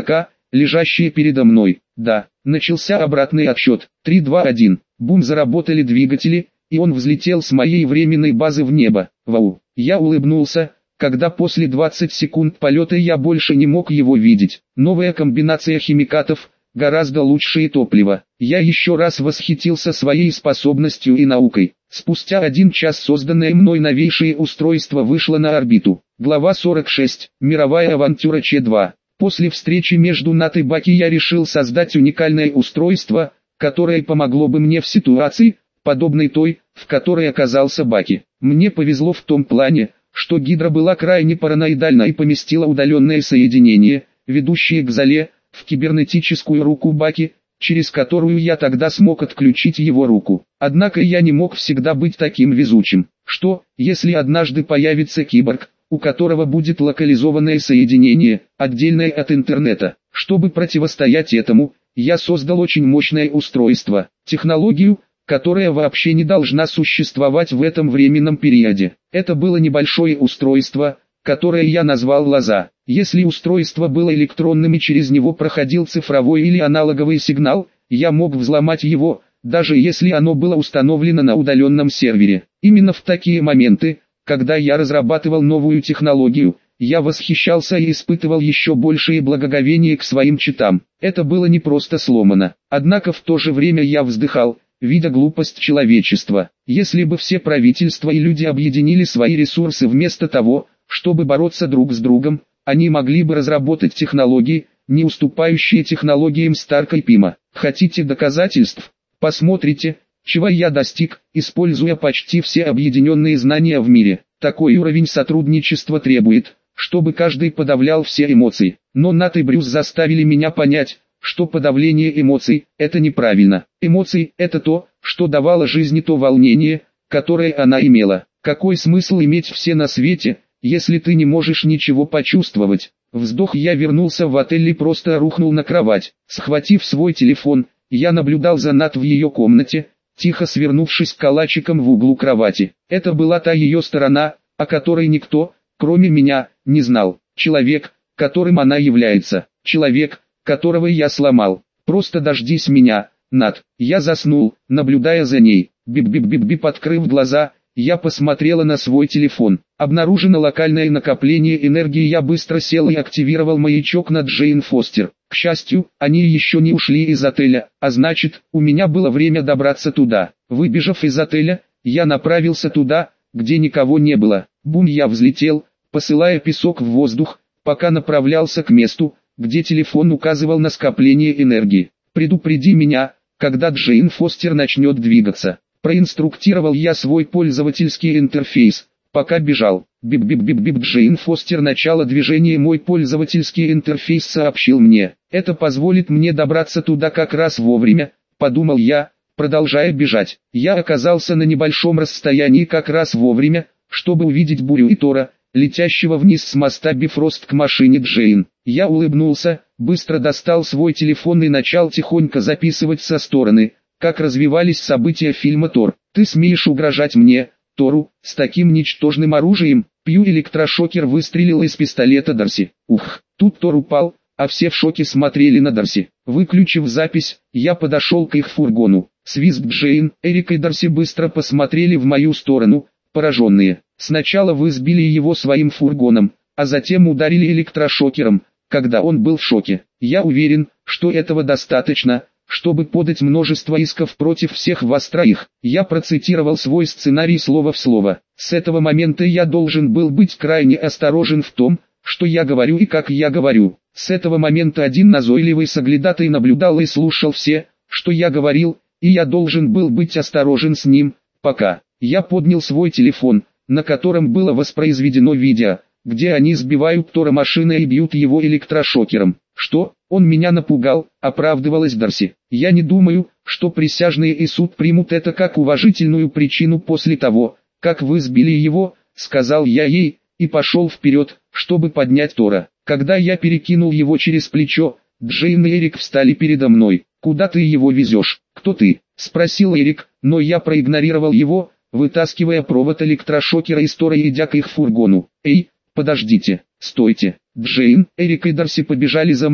лежащие передо мной. Да, начался обратный отсчет. три, два, один. Бум, заработали двигатели, и он взлетел с моей временной базы в небо. Вау! Я улыбнулся, когда после двадцати секунд полета я больше не мог его видеть. Новая комбинация химикатов, гораздо лучшее топливо. Я еще раз восхитился своей способностью и наукой. Спустя один час созданное мной новейшее устройство вышло на орбиту. Глава сорок шесть. Мировая авантюра Ч два. После встречи между Нат и Баки я решил создать уникальное устройство, которое помогло бы мне в ситуации, подобной той, в которой оказался Баки. Мне повезло в том плане, что Гидра была крайне параноидальна и поместила удаленное соединение, ведущее к Зале, в кибернетическую руку Баки, через которую я тогда смог отключить его руку. Однако я не мог всегда быть таким везучим. Что, если однажды появится киборг, у которого будет локализованное соединение, отдельное от интернета? Чтобы противостоять этому, я создал очень мощное устройство, технологию, которая вообще не должна существовать в этом временном периоде. Это было небольшое устройство, которое я назвал «Лоза». Если устройство было электронным и через него проходил цифровой или аналоговый сигнал, я мог взломать его, даже если оно было установлено на удаленном сервере. Именно в такие моменты, когда я разрабатывал новую технологию, я восхищался и испытывал еще большее благоговение к своим читам. Это было не просто сломано. Однако в то же время я вздыхал, видя глупость человечества. Если бы все правительства и люди объединили свои ресурсы вместо того, чтобы бороться друг с другом, они могли бы разработать технологии, не уступающие технологиям Старка и Пима. Хотите доказательств? Посмотрите, чего я достиг, используя почти все объединенные знания в мире. Такой уровень сотрудничества требует, чтобы каждый подавлял все эмоции. Но Нат и Брюс заставили меня понять, что подавление эмоций – это неправильно. Эмоции – это то, что давало жизни то волнение, которое она имела. Какой смысл иметь все на свете, если ты не можешь ничего почувствовать? Вздох, я вернулся в отель и просто рухнул на кровать. Схватив свой телефон, я наблюдал за Нат в ее комнате, тихо свернувшись калачиком в углу кровати. Это была та ее сторона, о которой никто, кроме меня, не знал. Человек, которым она является. Человек, которого я сломал. Просто дождись меня, Нат. Я заснул, наблюдая за ней. Бип-бип-бип-бип, открыв глаза, я посмотрела на свой телефон. Обнаружено локальное накопление энергии. Я быстро сел и активировал маячок над Джейн Фостер. К счастью, они еще не ушли из отеля, а значит, у меня было время добраться туда. Выбежав из отеля, я направился туда, где никого не было. Бум, я взлетел, посылая песок в воздух, пока направлялся к месту, где телефон указывал на скопление энергии. «Предупреди меня, когда Джейн Фостер начнет двигаться». Проинструктировал я свой пользовательский интерфейс, пока бежал. Бип-бип-бип-бип, Джейн Фостер, начало движения. Мой пользовательский интерфейс сообщил мне. Это позволит мне добраться туда как раз вовремя, подумал я, продолжая бежать. Я оказался на небольшом расстоянии как раз вовремя, чтобы увидеть Бурю и Тора, летящего вниз с моста Бифрост к машине Джейн. Я улыбнулся, быстро достал свой телефон и начал тихонько записывать со стороны, как развивались события фильма «Тор». «Ты смеешь угрожать мне, Тору, с таким ничтожным оружием?» Пью электрошокер выстрелил из пистолета Дарси. Ух, тут Тор упал, а все в шоке смотрели на Дарси. Выключив запись, я подошел к их фургону. Свизг Джейн, Эрик и Дарси быстро посмотрели в мою сторону, пораженные. Сначала вы сбили его своим фургоном, а затем ударили электрошокером, когда он был в шоке. Я уверен, что этого достаточно, чтобы подать множество исков против всех вас троих. Я процитировал свой сценарий слово в слово. С этого момента я должен был быть крайне осторожен в том, что я говорю и как я говорю. С этого момента один назойливый соглядатай наблюдал и слушал все, что я говорил, и я должен был быть осторожен с ним, пока. Я поднял свой телефон, на котором было воспроизведено видео, где они сбивают Тора машиной и бьют его электрошокером. Что, он меня напугал, оправдывалась Дарси. Я не думаю, что присяжные и суд примут это как уважительную причину после того, как вы сбили его, сказал я ей, и пошел вперед, чтобы поднять Тора. Когда я перекинул его через плечо, Джейн и Эрик встали передо мной. «Куда ты его везешь? Кто ты?» – спросил Эрик, но я проигнорировал его, вытаскивая провод электрошокера из Тора и идя к их фургону. «Эй, подождите, стойте!» Джейн, Эрик и Дарси побежали за мной,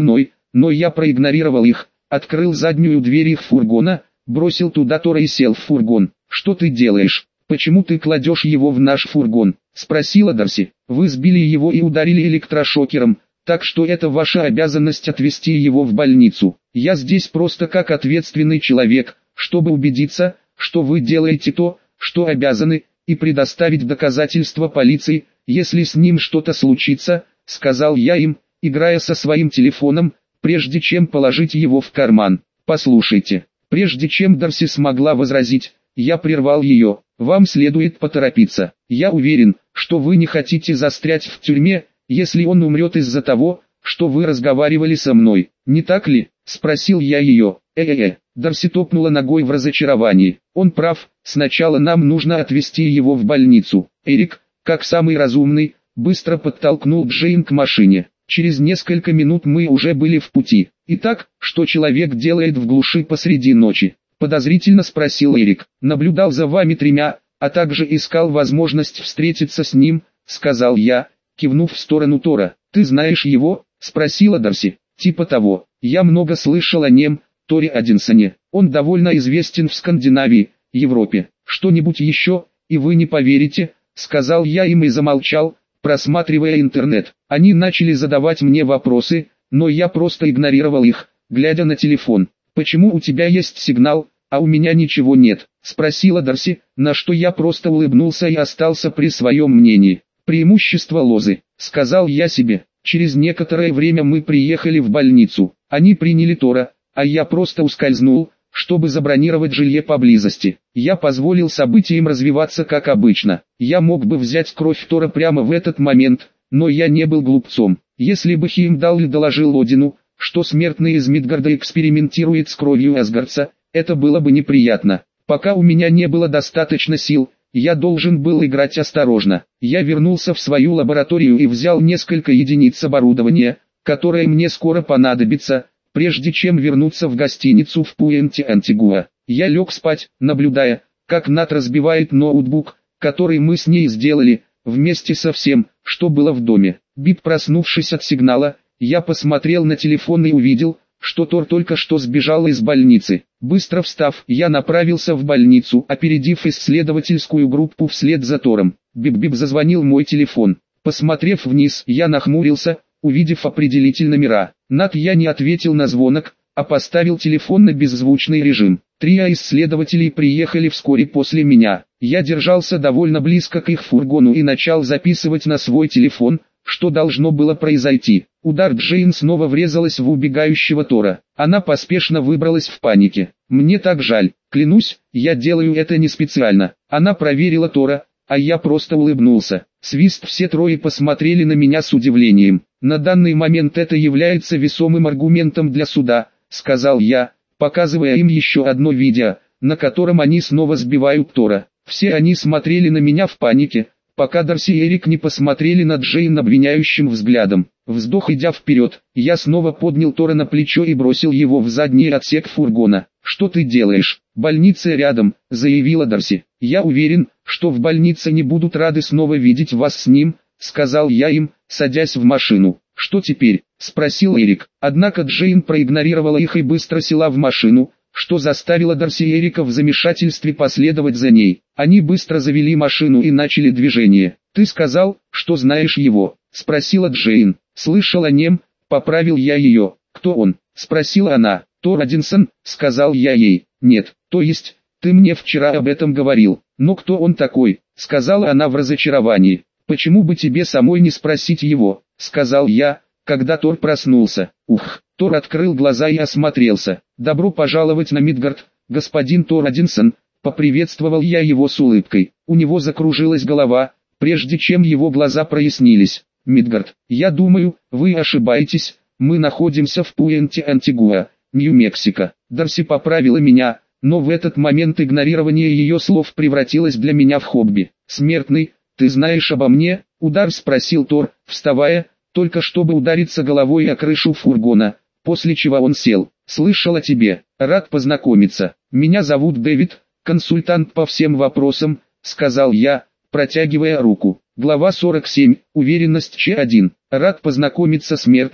но я проигнорировал их, открыл заднюю дверь их фургона, бросил туда Тора и сел в фургон. «Что ты делаешь? Почему ты кладешь его в наш фургон?» — спросила Дарси. «Вы сбили его и ударили электрошокером, так что это ваша обязанность отвезти его в больницу. Я здесь просто как ответственный человек, чтобы убедиться, что вы делаете то, что обязаны, и предоставить доказательства полиции, если с ним что-то случится», — сказал я им, играя со своим телефоном, прежде чем положить его в карман. «Послушайте». Прежде чем Дарси смогла возразить, я прервал ее. «Вам следует поторопиться. Я уверен, что вы не хотите застрять в тюрьме, если он умрет из-за того, что вы разговаривали со мной. Не так ли?» — спросил я ее. «Э-э-э». Дарси топнула ногой в разочаровании. «Он прав, сначала нам нужно отвезти его в больницу». Эрик, как самый разумный, быстро подтолкнул Джейн к машине. Через несколько минут мы уже были в пути. «Итак, что человек делает в глуши посреди ночи?» — подозрительно спросил Эрик. «Наблюдал за вами тремя, а также искал возможность встретиться с ним», — сказал я, кивнув в сторону Тора. «Ты знаешь его?» — спросила Дарси. «Типа того. Я много слышал о нем, Торе Одинсоне. Он довольно известен в Скандинавии, Европе. Что-нибудь еще, и вы не поверите», — сказал я им и замолчал, просматривая интернет. Они начали задавать мне вопросы, но я просто игнорировал их, глядя на телефон. «Почему у тебя есть сигнал, а у меня ничего нет?» — спросила Дарси, на что я просто улыбнулся и остался при своем мнении. «Преимущество лозы», — сказал я себе. Через некоторое время мы приехали в больницу. Они приняли Тора, а я просто ускользнул, чтобы забронировать жилье поблизости. Я позволил событиям развиваться как обычно. Я мог бы взять кровь Тора прямо в этот момент, но я не был глупцом. Если бы Хеймдалл доложил Одину, что смертный из Мидгарда экспериментирует с кровью Асгардца, это было бы неприятно. Пока у меня не было достаточно сил, я должен был играть осторожно. Я вернулся в свою лабораторию и взял несколько единиц оборудования, которое мне скоро понадобится, прежде чем вернуться в гостиницу в Пуэнте-Антигуа. Я лег спать, наблюдая, как Нат разбивает ноутбук, который мы с ней сделали, вместе со всем, что было в доме. Бип, проснувшись от сигнала, я посмотрел на телефон и увидел, что Тор только что сбежал из больницы. Быстро встав, я направился в больницу, опередив исследовательскую группу вслед за Тором. Бип-бип, зазвонил мой телефон. Посмотрев вниз, я нахмурился, увидев определитель номера. Нат, я не ответил на звонок, а поставил телефон на беззвучный режим. Трио исследователей приехали вскоре после меня. Я держался довольно близко к их фургону и начал записывать на свой телефон, что должно было произойти. Удар Джейн снова врезалась в убегающего Тора. Она поспешно выбралась в панике. «Мне так жаль. Клянусь, я делаю это не специально». Она проверила Тора, а я просто улыбнулся. Свист, все трое посмотрели на меня с удивлением. «На данный момент это является весомым аргументом для суда», — сказал я, показывая им еще одно видео, на котором они снова сбивают Тора. Все они смотрели на меня в панике, пока Дарси и Эрик не посмотрели на Джейн обвиняющим взглядом. Вздох, идя вперед, я снова поднял Тора на плечо и бросил его в задний отсек фургона. «Что ты делаешь? Больница рядом», — заявила Дарси. «Я уверен, что в больнице не будут рады снова видеть вас с ним», — сказал я им, садясь в машину. «Что теперь?» — спросил Эрик. Однако Джейн проигнорировала их и быстро села в машину, что заставило Дарси и Эрика в замешательстве последовать за ней. Они быстро завели машину и начали движение. «Ты сказал, что знаешь его?» — спросила Джейн. «Слышал о нем», — поправил я ее. «Кто он?» — спросила она. «Тор Одинсон», — сказал я ей. «Нет, то есть, ты мне вчера об этом говорил. Но кто он такой?» — сказала она в разочаровании. «Почему бы тебе самой не спросить его?» — сказал я, когда Тор проснулся. Ух! Тор открыл глаза и осмотрелся. «Добро пожаловать на Мидгард, господин Тор Одинсон», — поприветствовал я его с улыбкой. У него закружилась голова, прежде чем его глаза прояснились. «Мидгард, я думаю, вы ошибаетесь, мы находимся в Пуэнте-Антигуа, Нью-Мексико». Дарси поправила меня, но в этот момент игнорирование ее слов превратилось для меня в хобби. «Смертный, ты знаешь обо мне?» — удар спросил Тор, вставая, только чтобы удариться головой о крышу фургона, после чего он сел. «Слышал о тебе, рад познакомиться. Меня зовут Дэвид, консультант по всем вопросам», — сказал я, протягивая руку. Глава сорок семь. Уверенность Ч один. «Рад познакомиться, смертный», —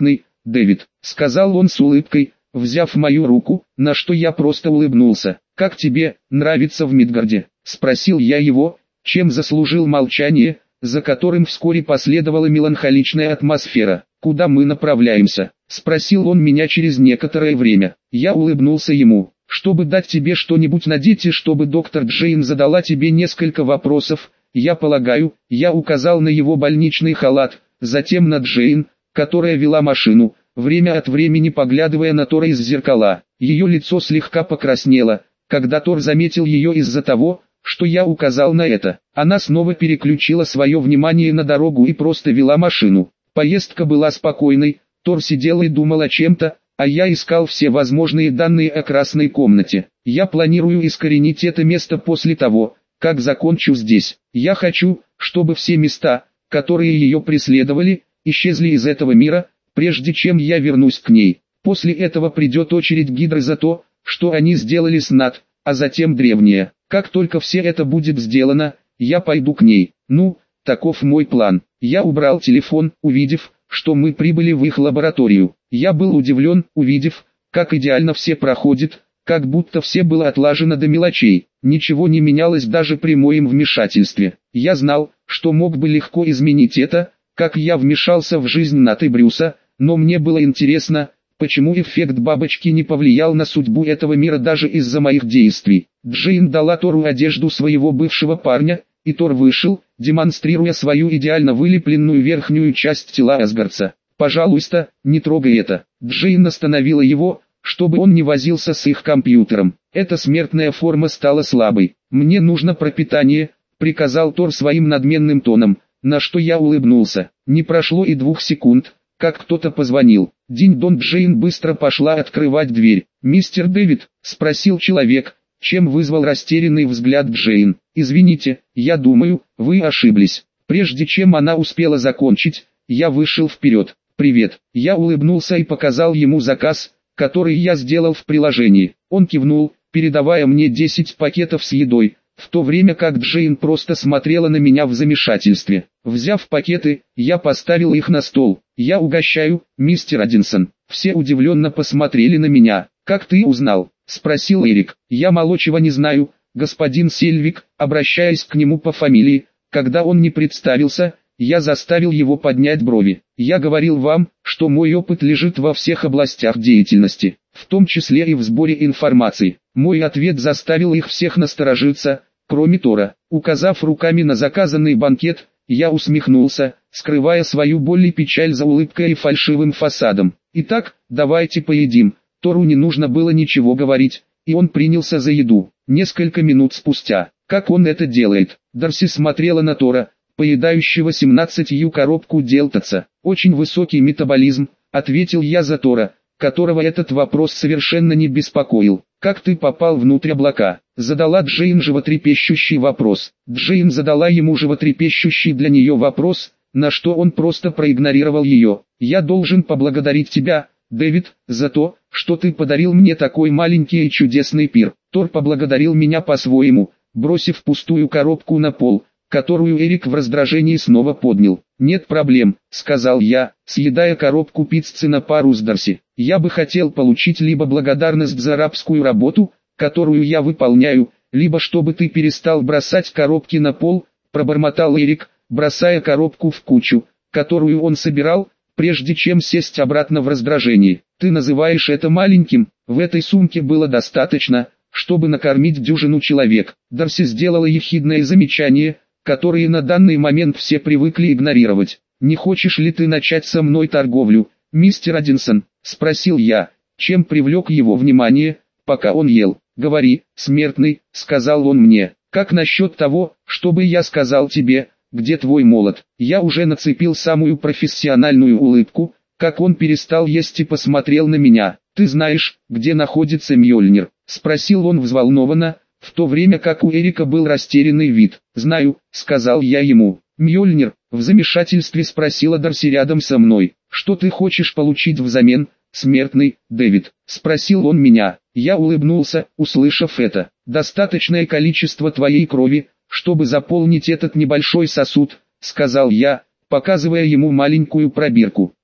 Дэвид», — сказал он с улыбкой, взяв мою руку, на что я просто улыбнулся. «Как тебе нравится в Мидгарде?» — спросил я его, чем заслужил молчание, за которым вскоре последовала меланхоличная атмосфера. «Куда мы направляемся?» — спросил он меня через некоторое время. Я улыбнулся ему. «Чтобы дать тебе что-нибудь надеть и чтобы доктор Джейн задала тебе несколько вопросов, я полагаю», — я указал на его больничный халат, затем на Джейн, которая вела машину, время от времени поглядывая на Тора из зеркала. Ее лицо слегка покраснело, когда Тор заметил ее из-за того, что я указал на это. Она снова переключила свое внимание на дорогу и просто вела машину. Поездка была спокойной, Тор сидел и думал о чем-то, а я искал все возможные данные о красной комнате. Я планирую искоренить это место после того, как закончу здесь. Я хочу, чтобы все места, которые ее преследовали, исчезли из этого мира, прежде чем я вернусь к ней. После этого придет очередь Гидры за то, что они сделали с Нат, а затем древняя. Как только все это будет сделано, я пойду к ней. Ну, таков мой план. Я убрал телефон, увидев, что мы прибыли в их лабораторию. Я был удивлен, увидев, как идеально все проходит, как будто все было отлажено до мелочей. Ничего не менялось даже при моем вмешательстве. Я знал, что мог бы легко изменить это, как я вмешался в жизнь Нат и Брюса, но мне было интересно, почему эффект бабочки не повлиял на судьбу этого мира даже из-за моих действий. Джейн дала Тору одежду своего бывшего парня, и Тор вышел, демонстрируя свою идеально вылепленную верхнюю часть тела Асгардца. «Пожалуйста, не трогай это». Джейн остановила его, чтобы он не возился с их компьютером. Эта смертная форма стала слабой. «Мне нужно пропитание», — приказал Тор своим надменным тоном, на что я улыбнулся. Не прошло и двух секунд, как кто-то позвонил. Динь-дон. Джейн быстро пошла открывать дверь. «Мистер Дэвид?» — спросил человек, чем вызвал растерянный взгляд Джейн. «Извините, я думаю, вы ошиблись». Прежде чем она успела закончить, я вышел вперед. «Привет». Я улыбнулся и показал ему заказ, который я сделал в приложении. Он кивнул, передавая мне десять пакетов с едой, в то время как Джейн просто смотрела на меня в замешательстве. Взяв пакеты, я поставил их на стол. «Я угощаю, мистер Аддинсон». Все удивленно посмотрели на меня. «Как ты узнал?» — спросил Эрик. «Я малочего не знаю, господин Сельвик», обращаясь к нему по фамилии. Когда он не представился, я заставил его поднять брови. «Я говорил вам, что мой опыт лежит во всех областях деятельности, в том числе и в сборе информации». Мой ответ заставил их всех насторожиться, кроме Тора. Указав руками на заказанный банкет, я усмехнулся, скрывая свою боль и печаль за улыбкой и фальшивым фасадом. «Итак, давайте поедим». Тору не нужно было ничего говорить, и он принялся за еду. Несколько минут спустя, как он это делает, Дарси смотрела на Тора, поедающего семнадцатью коробку Делтаца. «Очень высокий метаболизм», — ответил я за Тора, которого этот вопрос совершенно не беспокоил. «Как ты попал внутрь облака?» — задала Джейн животрепещущий вопрос. Джейн задала ему животрепещущий для нее вопрос, на что он просто проигнорировал ее. «Я должен поблагодарить тебя, Дэвид, за то, что ты подарил мне такой маленький и чудесный пир». Тор поблагодарил меня по-своему, бросив пустую коробку на пол, которую Эрик в раздражении снова поднял. «Нет проблем», — сказал я, съедая коробку пиццы на пару с Дарси. «Я бы хотел получить либо благодарность за рабскую работу, которую я выполняю, либо чтобы ты перестал бросать коробки на пол», — пробормотал Эрик, бросая коробку в кучу, которую он собирал, прежде чем сесть обратно в раздражении. «Ты называешь это маленьким? В этой сумке было достаточно, чтобы накормить дюжину человек». Дарси сделала ехидное замечание, которые на данный момент все привыкли игнорировать. «Не хочешь ли ты начать со мной торговлю, мистер Аддинсон?» — спросил я, чем привлек его внимание, пока он ел. «Говори, смертный», — сказал он мне. «Как насчет того, чтобы я сказал тебе, где твой молот?» Я уже нацепил самую профессиональную улыбку, как он перестал есть и посмотрел на меня. «Ты знаешь, где находится Мьёльнир?» — спросил он взволнованно, в то время как у Эрика был растерянный вид. «Знаю», — сказал я ему. «Мьёльнир?» — в замешательстве спросила Дарси рядом со мной. «Что ты хочешь получить взамен, смертный, Дэвид?» — спросил он меня. Я улыбнулся, услышав это. «Достаточное количество твоей крови, чтобы заполнить этот небольшой сосуд», — сказал я, показывая ему маленькую пробирку.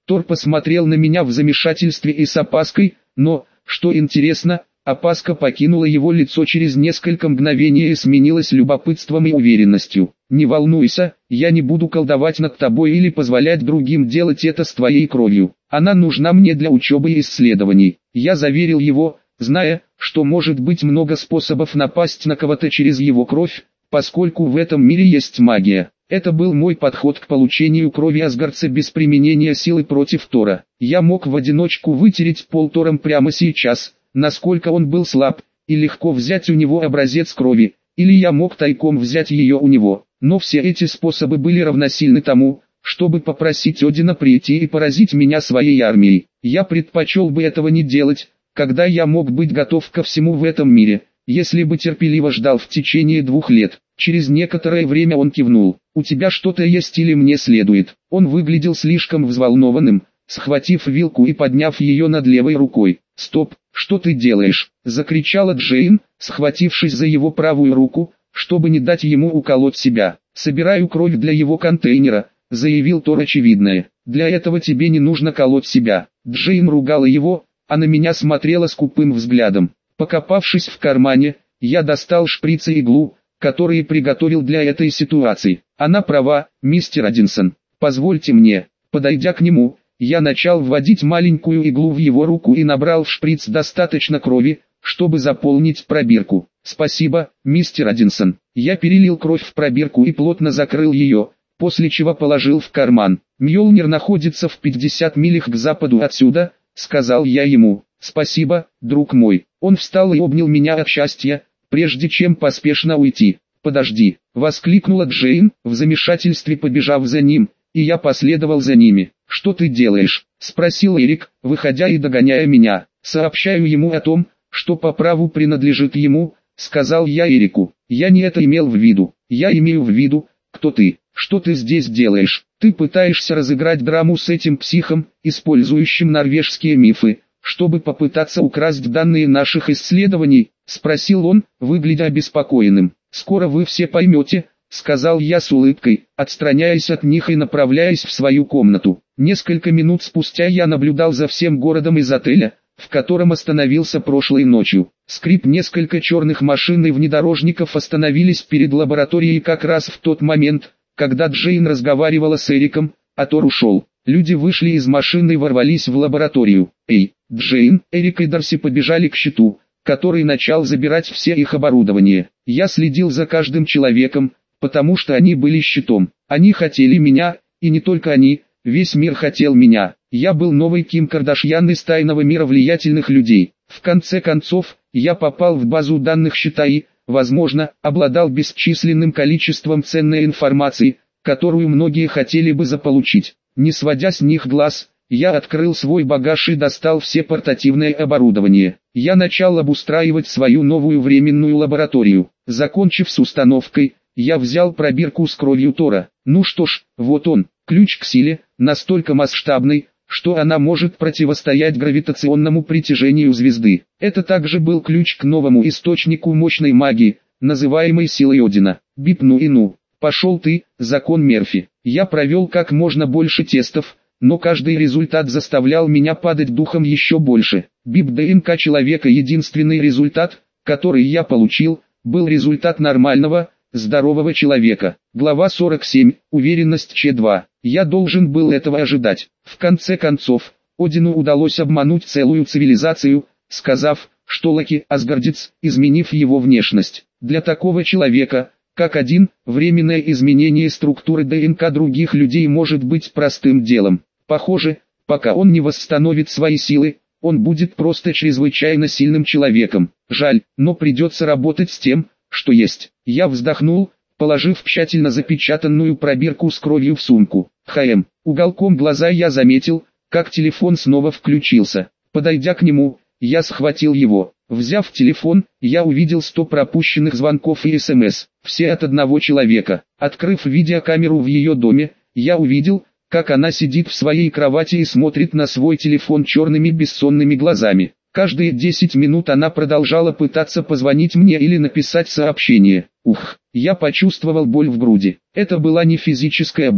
Тор посмотрел на меня в замешательстве и с опаской, но, что интересно, опаска покинула его лицо через несколько мгновений и сменилась любопытством и уверенностью. «Не волнуйся, я не буду колдовать над тобой или позволять другим делать это с твоей кровью. Она нужна мне для учебы и исследований». Я заверил его, зная, что может быть много способов напасть на кого-то через его кровь, поскольку в этом мире есть магия. Это был мой подход к получению крови Асгардца без применения силы против Тора. Я мог в одиночку вытереть пол Тором прямо сейчас, насколько он был слаб, и легко взять у него образец крови, или я мог тайком взять ее у него. Но все эти способы были равносильны тому, чтобы попросить Одина прийти и поразить меня своей армией. Я предпочел бы этого не делать, когда я мог быть готов ко всему в этом мире, если бы терпеливо ждал в течение двух лет. Через некоторое время он кивнул. «У тебя что-то есть или мне следует?» Он выглядел слишком взволнованным, схватив вилку и подняв ее над левой рукой. «Стоп, что ты делаешь?» — закричала Джейн, схватившись за его правую руку, чтобы не дать ему уколоть себя. «Собираю кровь для его контейнера», — заявил Тор очевидное. «Для этого тебе не нужно колоть себя». Джейн ругала его, а на меня смотрела скупым взглядом. Покопавшись в кармане, я достал шприц и иглу, которые приготовил для этой ситуации. «Она права, мистер Одинсон. Позвольте мне». Подойдя к нему, я начал вводить маленькую иглу в его руку и набрал в шприц достаточно крови, чтобы заполнить пробирку. «Спасибо, мистер Одинсон». Я перелил кровь в пробирку и плотно закрыл ее, после чего положил в карман. «Мьёлнир находится в пятидесяти милях к западу отсюда», — сказал я ему. «Спасибо, друг мой». Он встал и обнял меня от счастья, прежде чем поспешно уйти. «Подожди!» — воскликнула Джейн, в замешательстве побежав за ним, и я последовал за ними. «Что ты делаешь?» — спросил Эрик, выходя и догоняя меня. «Сообщаю ему о том, что по праву принадлежит ему», — сказал я Эрику. «Я не это имел в виду. Я имею в виду, кто ты, что ты здесь делаешь. Ты пытаешься разыграть драму с этим психом, использующим норвежские мифы, чтобы попытаться украсть данные наших исследований?» — спросил он, выглядя обеспокоенным. «Скоро вы все поймете», — сказал я с улыбкой, отстраняясь от них и направляясь в свою комнату. Несколько минут спустя я наблюдал за всем городом из отеля, в котором остановился прошлой ночью. Скрип несколько черных машин и внедорожников остановились перед лабораторией как раз в тот момент, когда Джейн разговаривала с Эриком, а Тор ушел. Люди вышли из машины и ворвались в лабораторию. «Эй, Джейн!» Эрик и Дарси побежали к щиту, который начал забирать все их оборудование. Я следил за каждым человеком, потому что они были щитом. Они хотели меня, и не только они, весь мир хотел меня. Я был новый Ким Кардашьян из тайного мира влиятельных людей. В конце концов, я попал в базу данных щита и, возможно, обладал бесчисленным количеством ценной информации, которую многие хотели бы заполучить. Не сводя с них глаз, я открыл свой багаж и достал все портативное оборудование. Я начал обустраивать свою новую временную лабораторию. Закончив с установкой, я взял пробирку с кровью Тора. Ну что ж, вот он, ключ к силе, настолько масштабный, что она может противостоять гравитационному притяжению звезды. Это также был ключ к новому источнику мощной магии, называемой силой Одина. Бип ну и ну. Пошел ты, закон Мерфи. Я провел как можно больше тестов, но каждый результат заставлял меня падать духом еще больше. Бип ДНК человека. Единственный результат, который я получил, был результат нормального, здорового человека. Глава сорок семь. Уверенность Ч два. Я должен был этого ожидать. В конце концов, Одину удалось обмануть целую цивилизацию, сказав, что Локи асгардец, изменив его внешность. Для такого человека, как один, временное изменение структуры ДНК других людей может быть простым делом. Похоже, пока он не восстановит свои силы, он будет просто чрезвычайно сильным человеком. Жаль, но придется работать с тем, что есть. Я вздохнул, положив тщательно запечатанную пробирку с кровью в сумку. Хм, уголком глаза я заметил, как телефон снова включился. Подойдя к нему, я схватил его. Взяв телефон, я увидел сто пропущенных звонков и СМС, все от одного человека. Открыв видеокамеру в ее доме, я увидел, как она сидит в своей кровати и смотрит на свой телефон черными бессонными глазами. Каждые десять минут она продолжала пытаться позвонить мне или написать сообщение. Ух, я почувствовал боль в груди. Это была не физическая боль,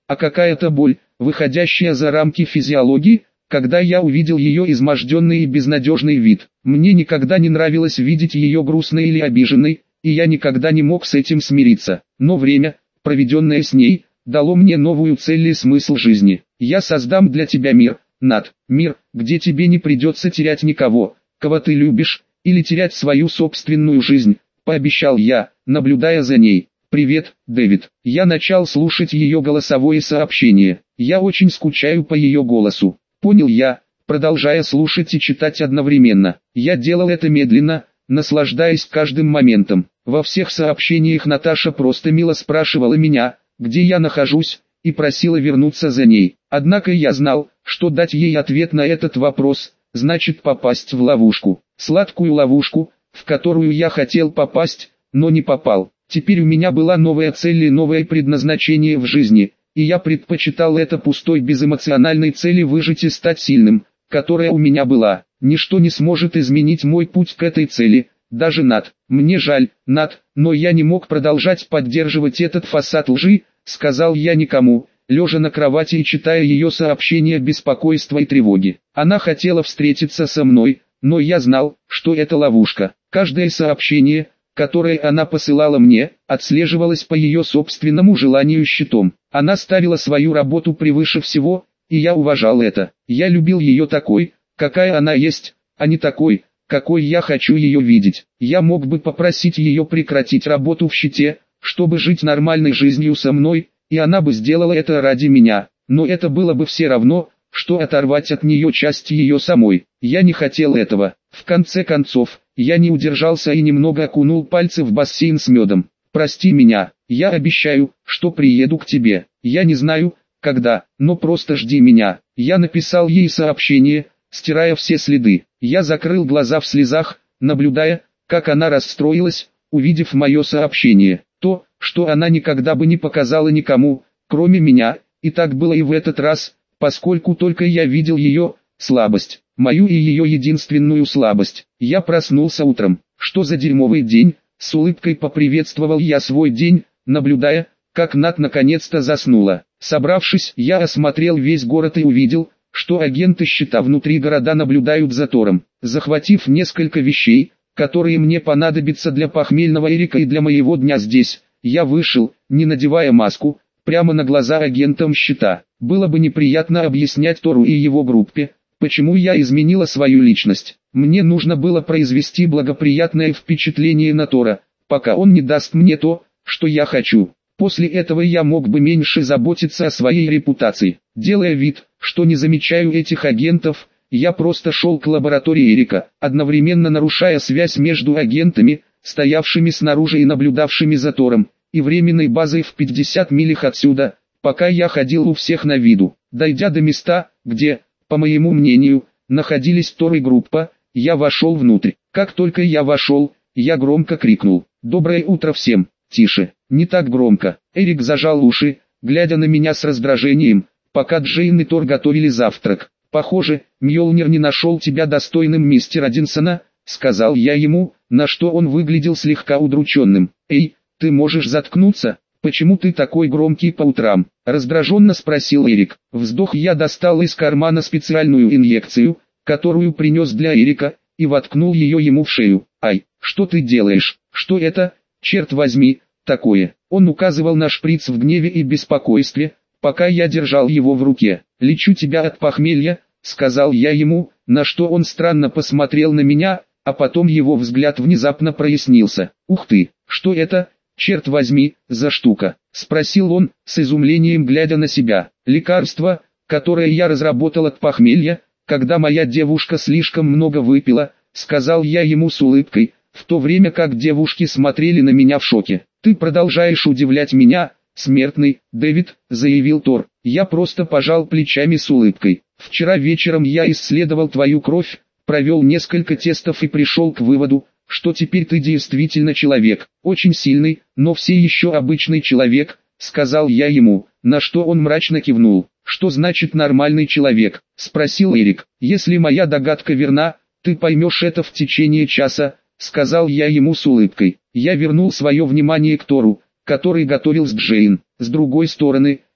а какая-то боль, выходящая за рамки физиологии, когда я увидел ее изможденный и безнадежный вид. Мне никогда не нравилось видеть ее грустной или обиженной, и я никогда не мог с этим смириться. Но время, проведенное с ней, дало мне новую цель и смысл жизни. Я создам для тебя мир, Нат, мир, где тебе не придется терять никого, кого ты любишь, или терять свою собственную жизнь, пообещал я, наблюдая за ней. «Привет, Дэвид». Я начал слушать ее голосовое сообщение. Я очень скучаю по ее голосу. Понял я, продолжая слушать и читать одновременно. Я делал это медленно, наслаждаясь каждым моментом. Во всех сообщениях Наташа просто мило спрашивала меня, где я нахожусь, и просила вернуться за ней. Однако я знал, что дать ей ответ на этот вопрос, значит попасть в ловушку. Сладкую ловушку, в которую я хотел попасть, но не попал. Теперь у меня была новая цель и новое предназначение в жизни, и я предпочитал это пустой безэмоциональной цели выжить и стать сильным, которая у меня была. Ничто не сможет изменить мой путь к этой цели, даже Нат. Мне жаль, Нат, но я не мог продолжать поддерживать этот фасад лжи, сказал я никому, лежа на кровати и читая ее сообщения беспокойства и тревоги. Она хотела встретиться со мной, но я знал, что это ловушка. Каждое сообщение, которое она посылала мне, отслеживалось по ее собственному желанию щитом. Она ставила свою работу превыше всего, и я уважал это. Я любил ее такой, какая она есть, а не такой, какой я хочу ее видеть. Я мог бы попросить ее прекратить работу в щите, чтобы жить нормальной жизнью со мной, и она бы сделала это ради меня, но это было бы все равно, что оторвать от нее часть ее самой. Я не хотел этого. В конце концов, я не удержался и немного окунул пальцы в бассейн с медом. Прости меня, я обещаю, что приеду к тебе. Я не знаю, когда, но просто жди меня. Я написал ей сообщение, стирая все следы. Я закрыл глаза в слезах, наблюдая, как она расстроилась, увидев мое сообщение. То, что она никогда бы не показала никому, кроме меня, и так было и в этот раз, поскольку только я видел ее слабость, мою и ее единственную слабость. Я проснулся утром. Что за дерьмовый день? С улыбкой поприветствовал я свой день, наблюдая, как Нат наконец-то заснула. Собравшись, я осмотрел весь город и увидел, что агенты щита внутри города наблюдают за Тором. Захватив несколько вещей, которые мне понадобятся для похмельного Эрика и для моего дня здесь, я вышел, не надевая маску, прямо на глаза агентам щита. Было бы неприятно объяснять Тору и его группе, почему я изменила свою личность. Мне нужно было произвести благоприятное впечатление на Тора, пока он не даст мне то, что я хочу. После этого я мог бы меньше заботиться о своей репутации. Делая вид, что не замечаю этих агентов, я просто шел к лаборатории Эрика, одновременно нарушая связь между агентами, стоявшими снаружи и наблюдавшими за Тором, и временной базой в пятидесяти милях отсюда, пока я ходил у всех на виду. Дойдя до места, где, по моему мнению, находились Тор и группа, я вошел внутрь. Как только я вошел, я громко крикнул: «Доброе утро всем!» «Тише, не так громко». Эрик зажал уши, глядя на меня с раздражением, пока Джейн и Тор готовили завтрак. «Похоже, Мьёлнир не нашел тебя достойным мистера Динсона», — сказал я ему, на что он выглядел слегка удрученным. «Эй, ты можешь заткнуться? Почему ты такой громкий по утрам?» — раздраженно спросил Эрик. Вздох. Я достал из кармана специальную инъекцию, которую принес для Эрика, и воткнул ее ему в шею. «Ай, что ты делаешь? Что это, черт возьми, такое?» Он указывал на шприц в гневе и беспокойстве, пока я держал его в руке. «Лечу тебя от похмелья», — сказал я ему, на что он странно посмотрел на меня, а потом его взгляд внезапно прояснился. «Ух ты, что это, черт возьми, за штука?» — спросил он, с изумлением глядя на себя. «Лекарство, которое я разработал от похмелья, когда моя девушка слишком много выпила», — сказал я ему с улыбкой, в то время как девушки смотрели на меня в шоке. «Ты продолжаешь удивлять меня, смертный, Дэвид», — заявил Тор. Я просто пожал плечами с улыбкой. «Вчера вечером я исследовал твою кровь, провел несколько тестов и пришел к выводу, что теперь ты действительно человек, очень сильный, но все еще обычный человек», — сказал я ему, на что он мрачно кивнул. «Что значит нормальный человек?» — спросил Эрик. «Если моя догадка верна, ты поймешь это в течение часа», — сказал я ему с улыбкой. Я вернул свое внимание к Тору, который готовил с Джейн. С другой стороны,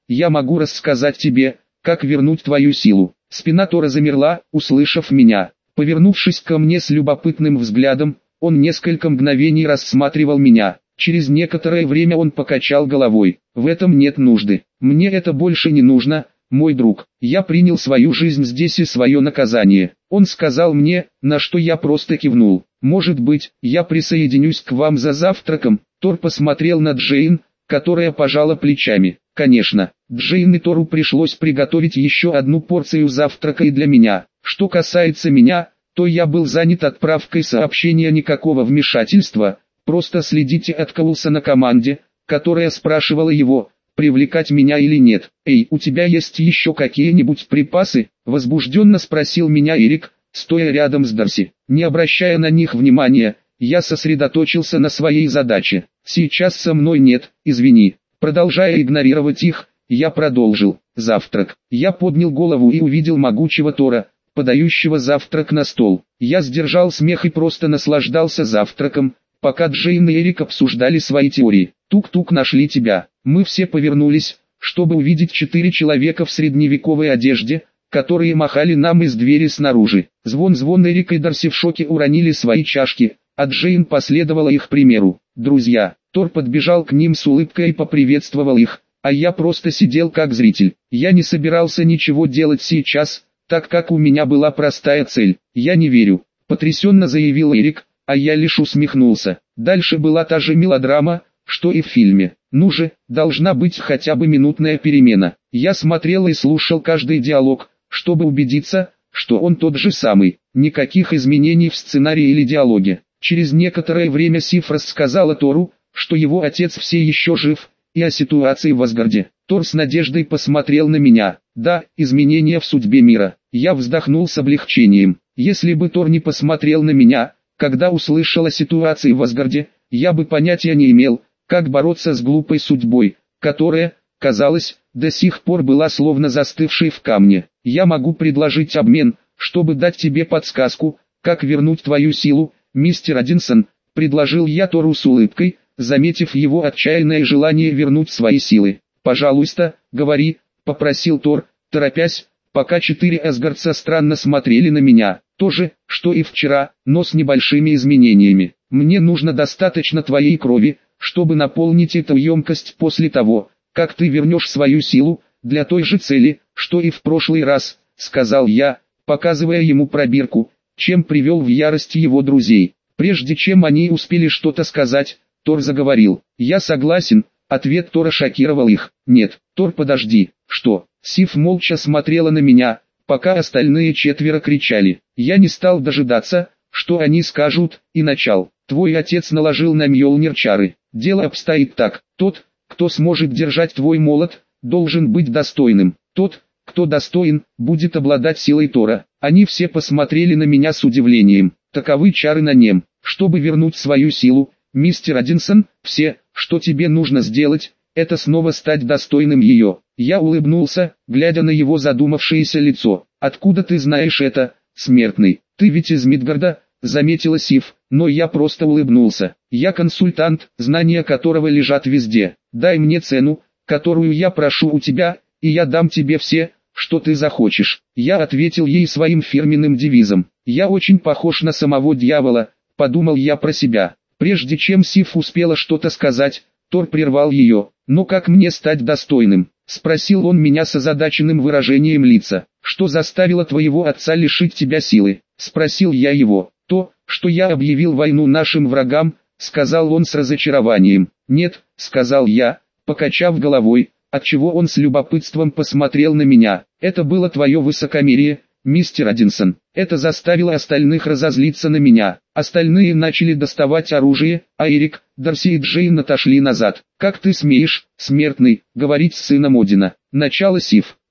я могу рассказать тебе, как вернуть твою силу. Спина Тора замерла, услышав меня. Повернувшись ко мне с любопытным взглядом, он несколько мгновений рассматривал меня. Через некоторое время он покачал головой. В этом нет нужды. Мне это больше не нужно, мой друг. Я принял свою жизнь здесь и свое наказание. Он сказал мне, на что я просто кивнул. Может быть, я присоединюсь к вам за завтраком? Тор посмотрел на Джейн, которая пожала плечами. Конечно, Джейн и Тору пришлось приготовить еще одну порцию завтрака и для меня. Что касается меня, то я был занят отправкой сообщения, никакого вмешательства. Просто следите от Коулса на команде, которая спрашивала его, привлекать меня или нет. «Эй, у тебя есть еще какие-нибудь припасы?» – возбужденно спросил меня Эрик, стоя рядом с Дарси. Не обращая на них внимания, я сосредоточился на своей задаче. «Сейчас со мной нет, извини». Продолжая игнорировать их, я продолжил. Завтрак. Я поднял голову и увидел могучего Тора, подающего завтрак на стол. Я сдержал смех и просто наслаждался завтраком, пока Джейн и Эрик обсуждали свои теории. «Тук-тук, нашли тебя». Мы все повернулись, чтобы увидеть четыре человека в средневековой одежде, которые махали нам из двери снаружи. Звон-звон. Эрик и Дарси в шоке уронили свои чашки, а Джейн последовала их примеру. «Друзья». Тор подбежал к ним с улыбкой и поприветствовал их, а я просто сидел как зритель. Я не собирался ничего делать сейчас, так как у меня была простая цель. «Я не верю», — потрясенно заявил Эрик, а я лишь усмехнулся. Дальше была та же мелодрама, что и в фильме. Ну же, должна быть хотя бы минутная перемена. Я смотрел и слушал каждый диалог, чтобы убедиться, что он тот же самый. Никаких изменений в сценарии или диалоге. Через некоторое время Сиф рассказала Тору, что его отец все еще жив, и о ситуации в Асгарде. Тор с надеждой посмотрел на меня. Да, изменения в судьбе мира. Я вздохнул с облегчением. Если бы Тор не посмотрел на меня, когда услышал о ситуации в Асгарде, я бы понятия не имел, как бороться с глупой судьбой, которая, казалось, до сих пор была словно застывшей в камне. Я могу предложить обмен, чтобы дать тебе подсказку, как вернуть твою силу, мистер Одинсон, предложил я Тору с улыбкой, заметив его отчаянное желание вернуть свои силы. «Пожалуйста, говори», — попросил Тор, торопясь, пока четыре асгардца странно смотрели на меня. «То же, что и вчера, но с небольшими изменениями. Мне нужно достаточно твоей крови, чтобы наполнить эту емкость после того, как ты вернешь свою силу, для той же цели, что и в прошлый раз», — сказал я, показывая ему пробирку, чем привел в ярость его друзей. Прежде чем они успели что-то сказать, Тор заговорил. «Я согласен», — ответ Тора шокировал их. «Нет, Тор, подожди». «Что?» Сиф молча смотрела на меня, пока остальные четверо кричали. Я не стал дожидаться, что они скажут, и начал. «Твой отец наложил на Мьёльнир чары. Дело обстоит так. Тот, кто сможет держать твой молот, должен быть достойным. Тот, кто достоин, будет обладать силой Тора». Они все посмотрели на меня с удивлением. «Таковы чары на нем. Чтобы вернуть свою силу, мистер Одинсон, все, что тебе нужно сделать, это снова стать достойным ее». Я улыбнулся, глядя на его задумавшееся лицо. «Откуда ты знаешь это, смертный? Ты ведь из Мидгарда», — заметила Сиф, но я просто улыбнулся. «Я консультант, знания которого лежат везде. Дай мне цену, которую я прошу у тебя, и я дам тебе все, что ты захочешь». Я ответил ей своим фирменным девизом. «Я очень похож на самого дьявола», — подумал я про себя. Прежде чем Сиф успела что-то сказать, Тор прервал ее. «Но как мне стать достойным?» — спросил он меня с озадаченным выражением лица. «Что заставило твоего отца лишить тебя силы?» — спросил я его. «То, что я объявил войну нашим врагам», — сказал он с разочарованием. «Нет», — сказал я, покачав головой, отчего он с любопытством посмотрел на меня. «Это было твое высокомерие, мистер Одинсон. Это заставило остальных разозлиться на меня. Остальные начали доставать оружие, а Эрик, Дарси и Джейн отошли назад. Как ты смеешь, смертный, говорить с сыном Одина?» Начало Сиф.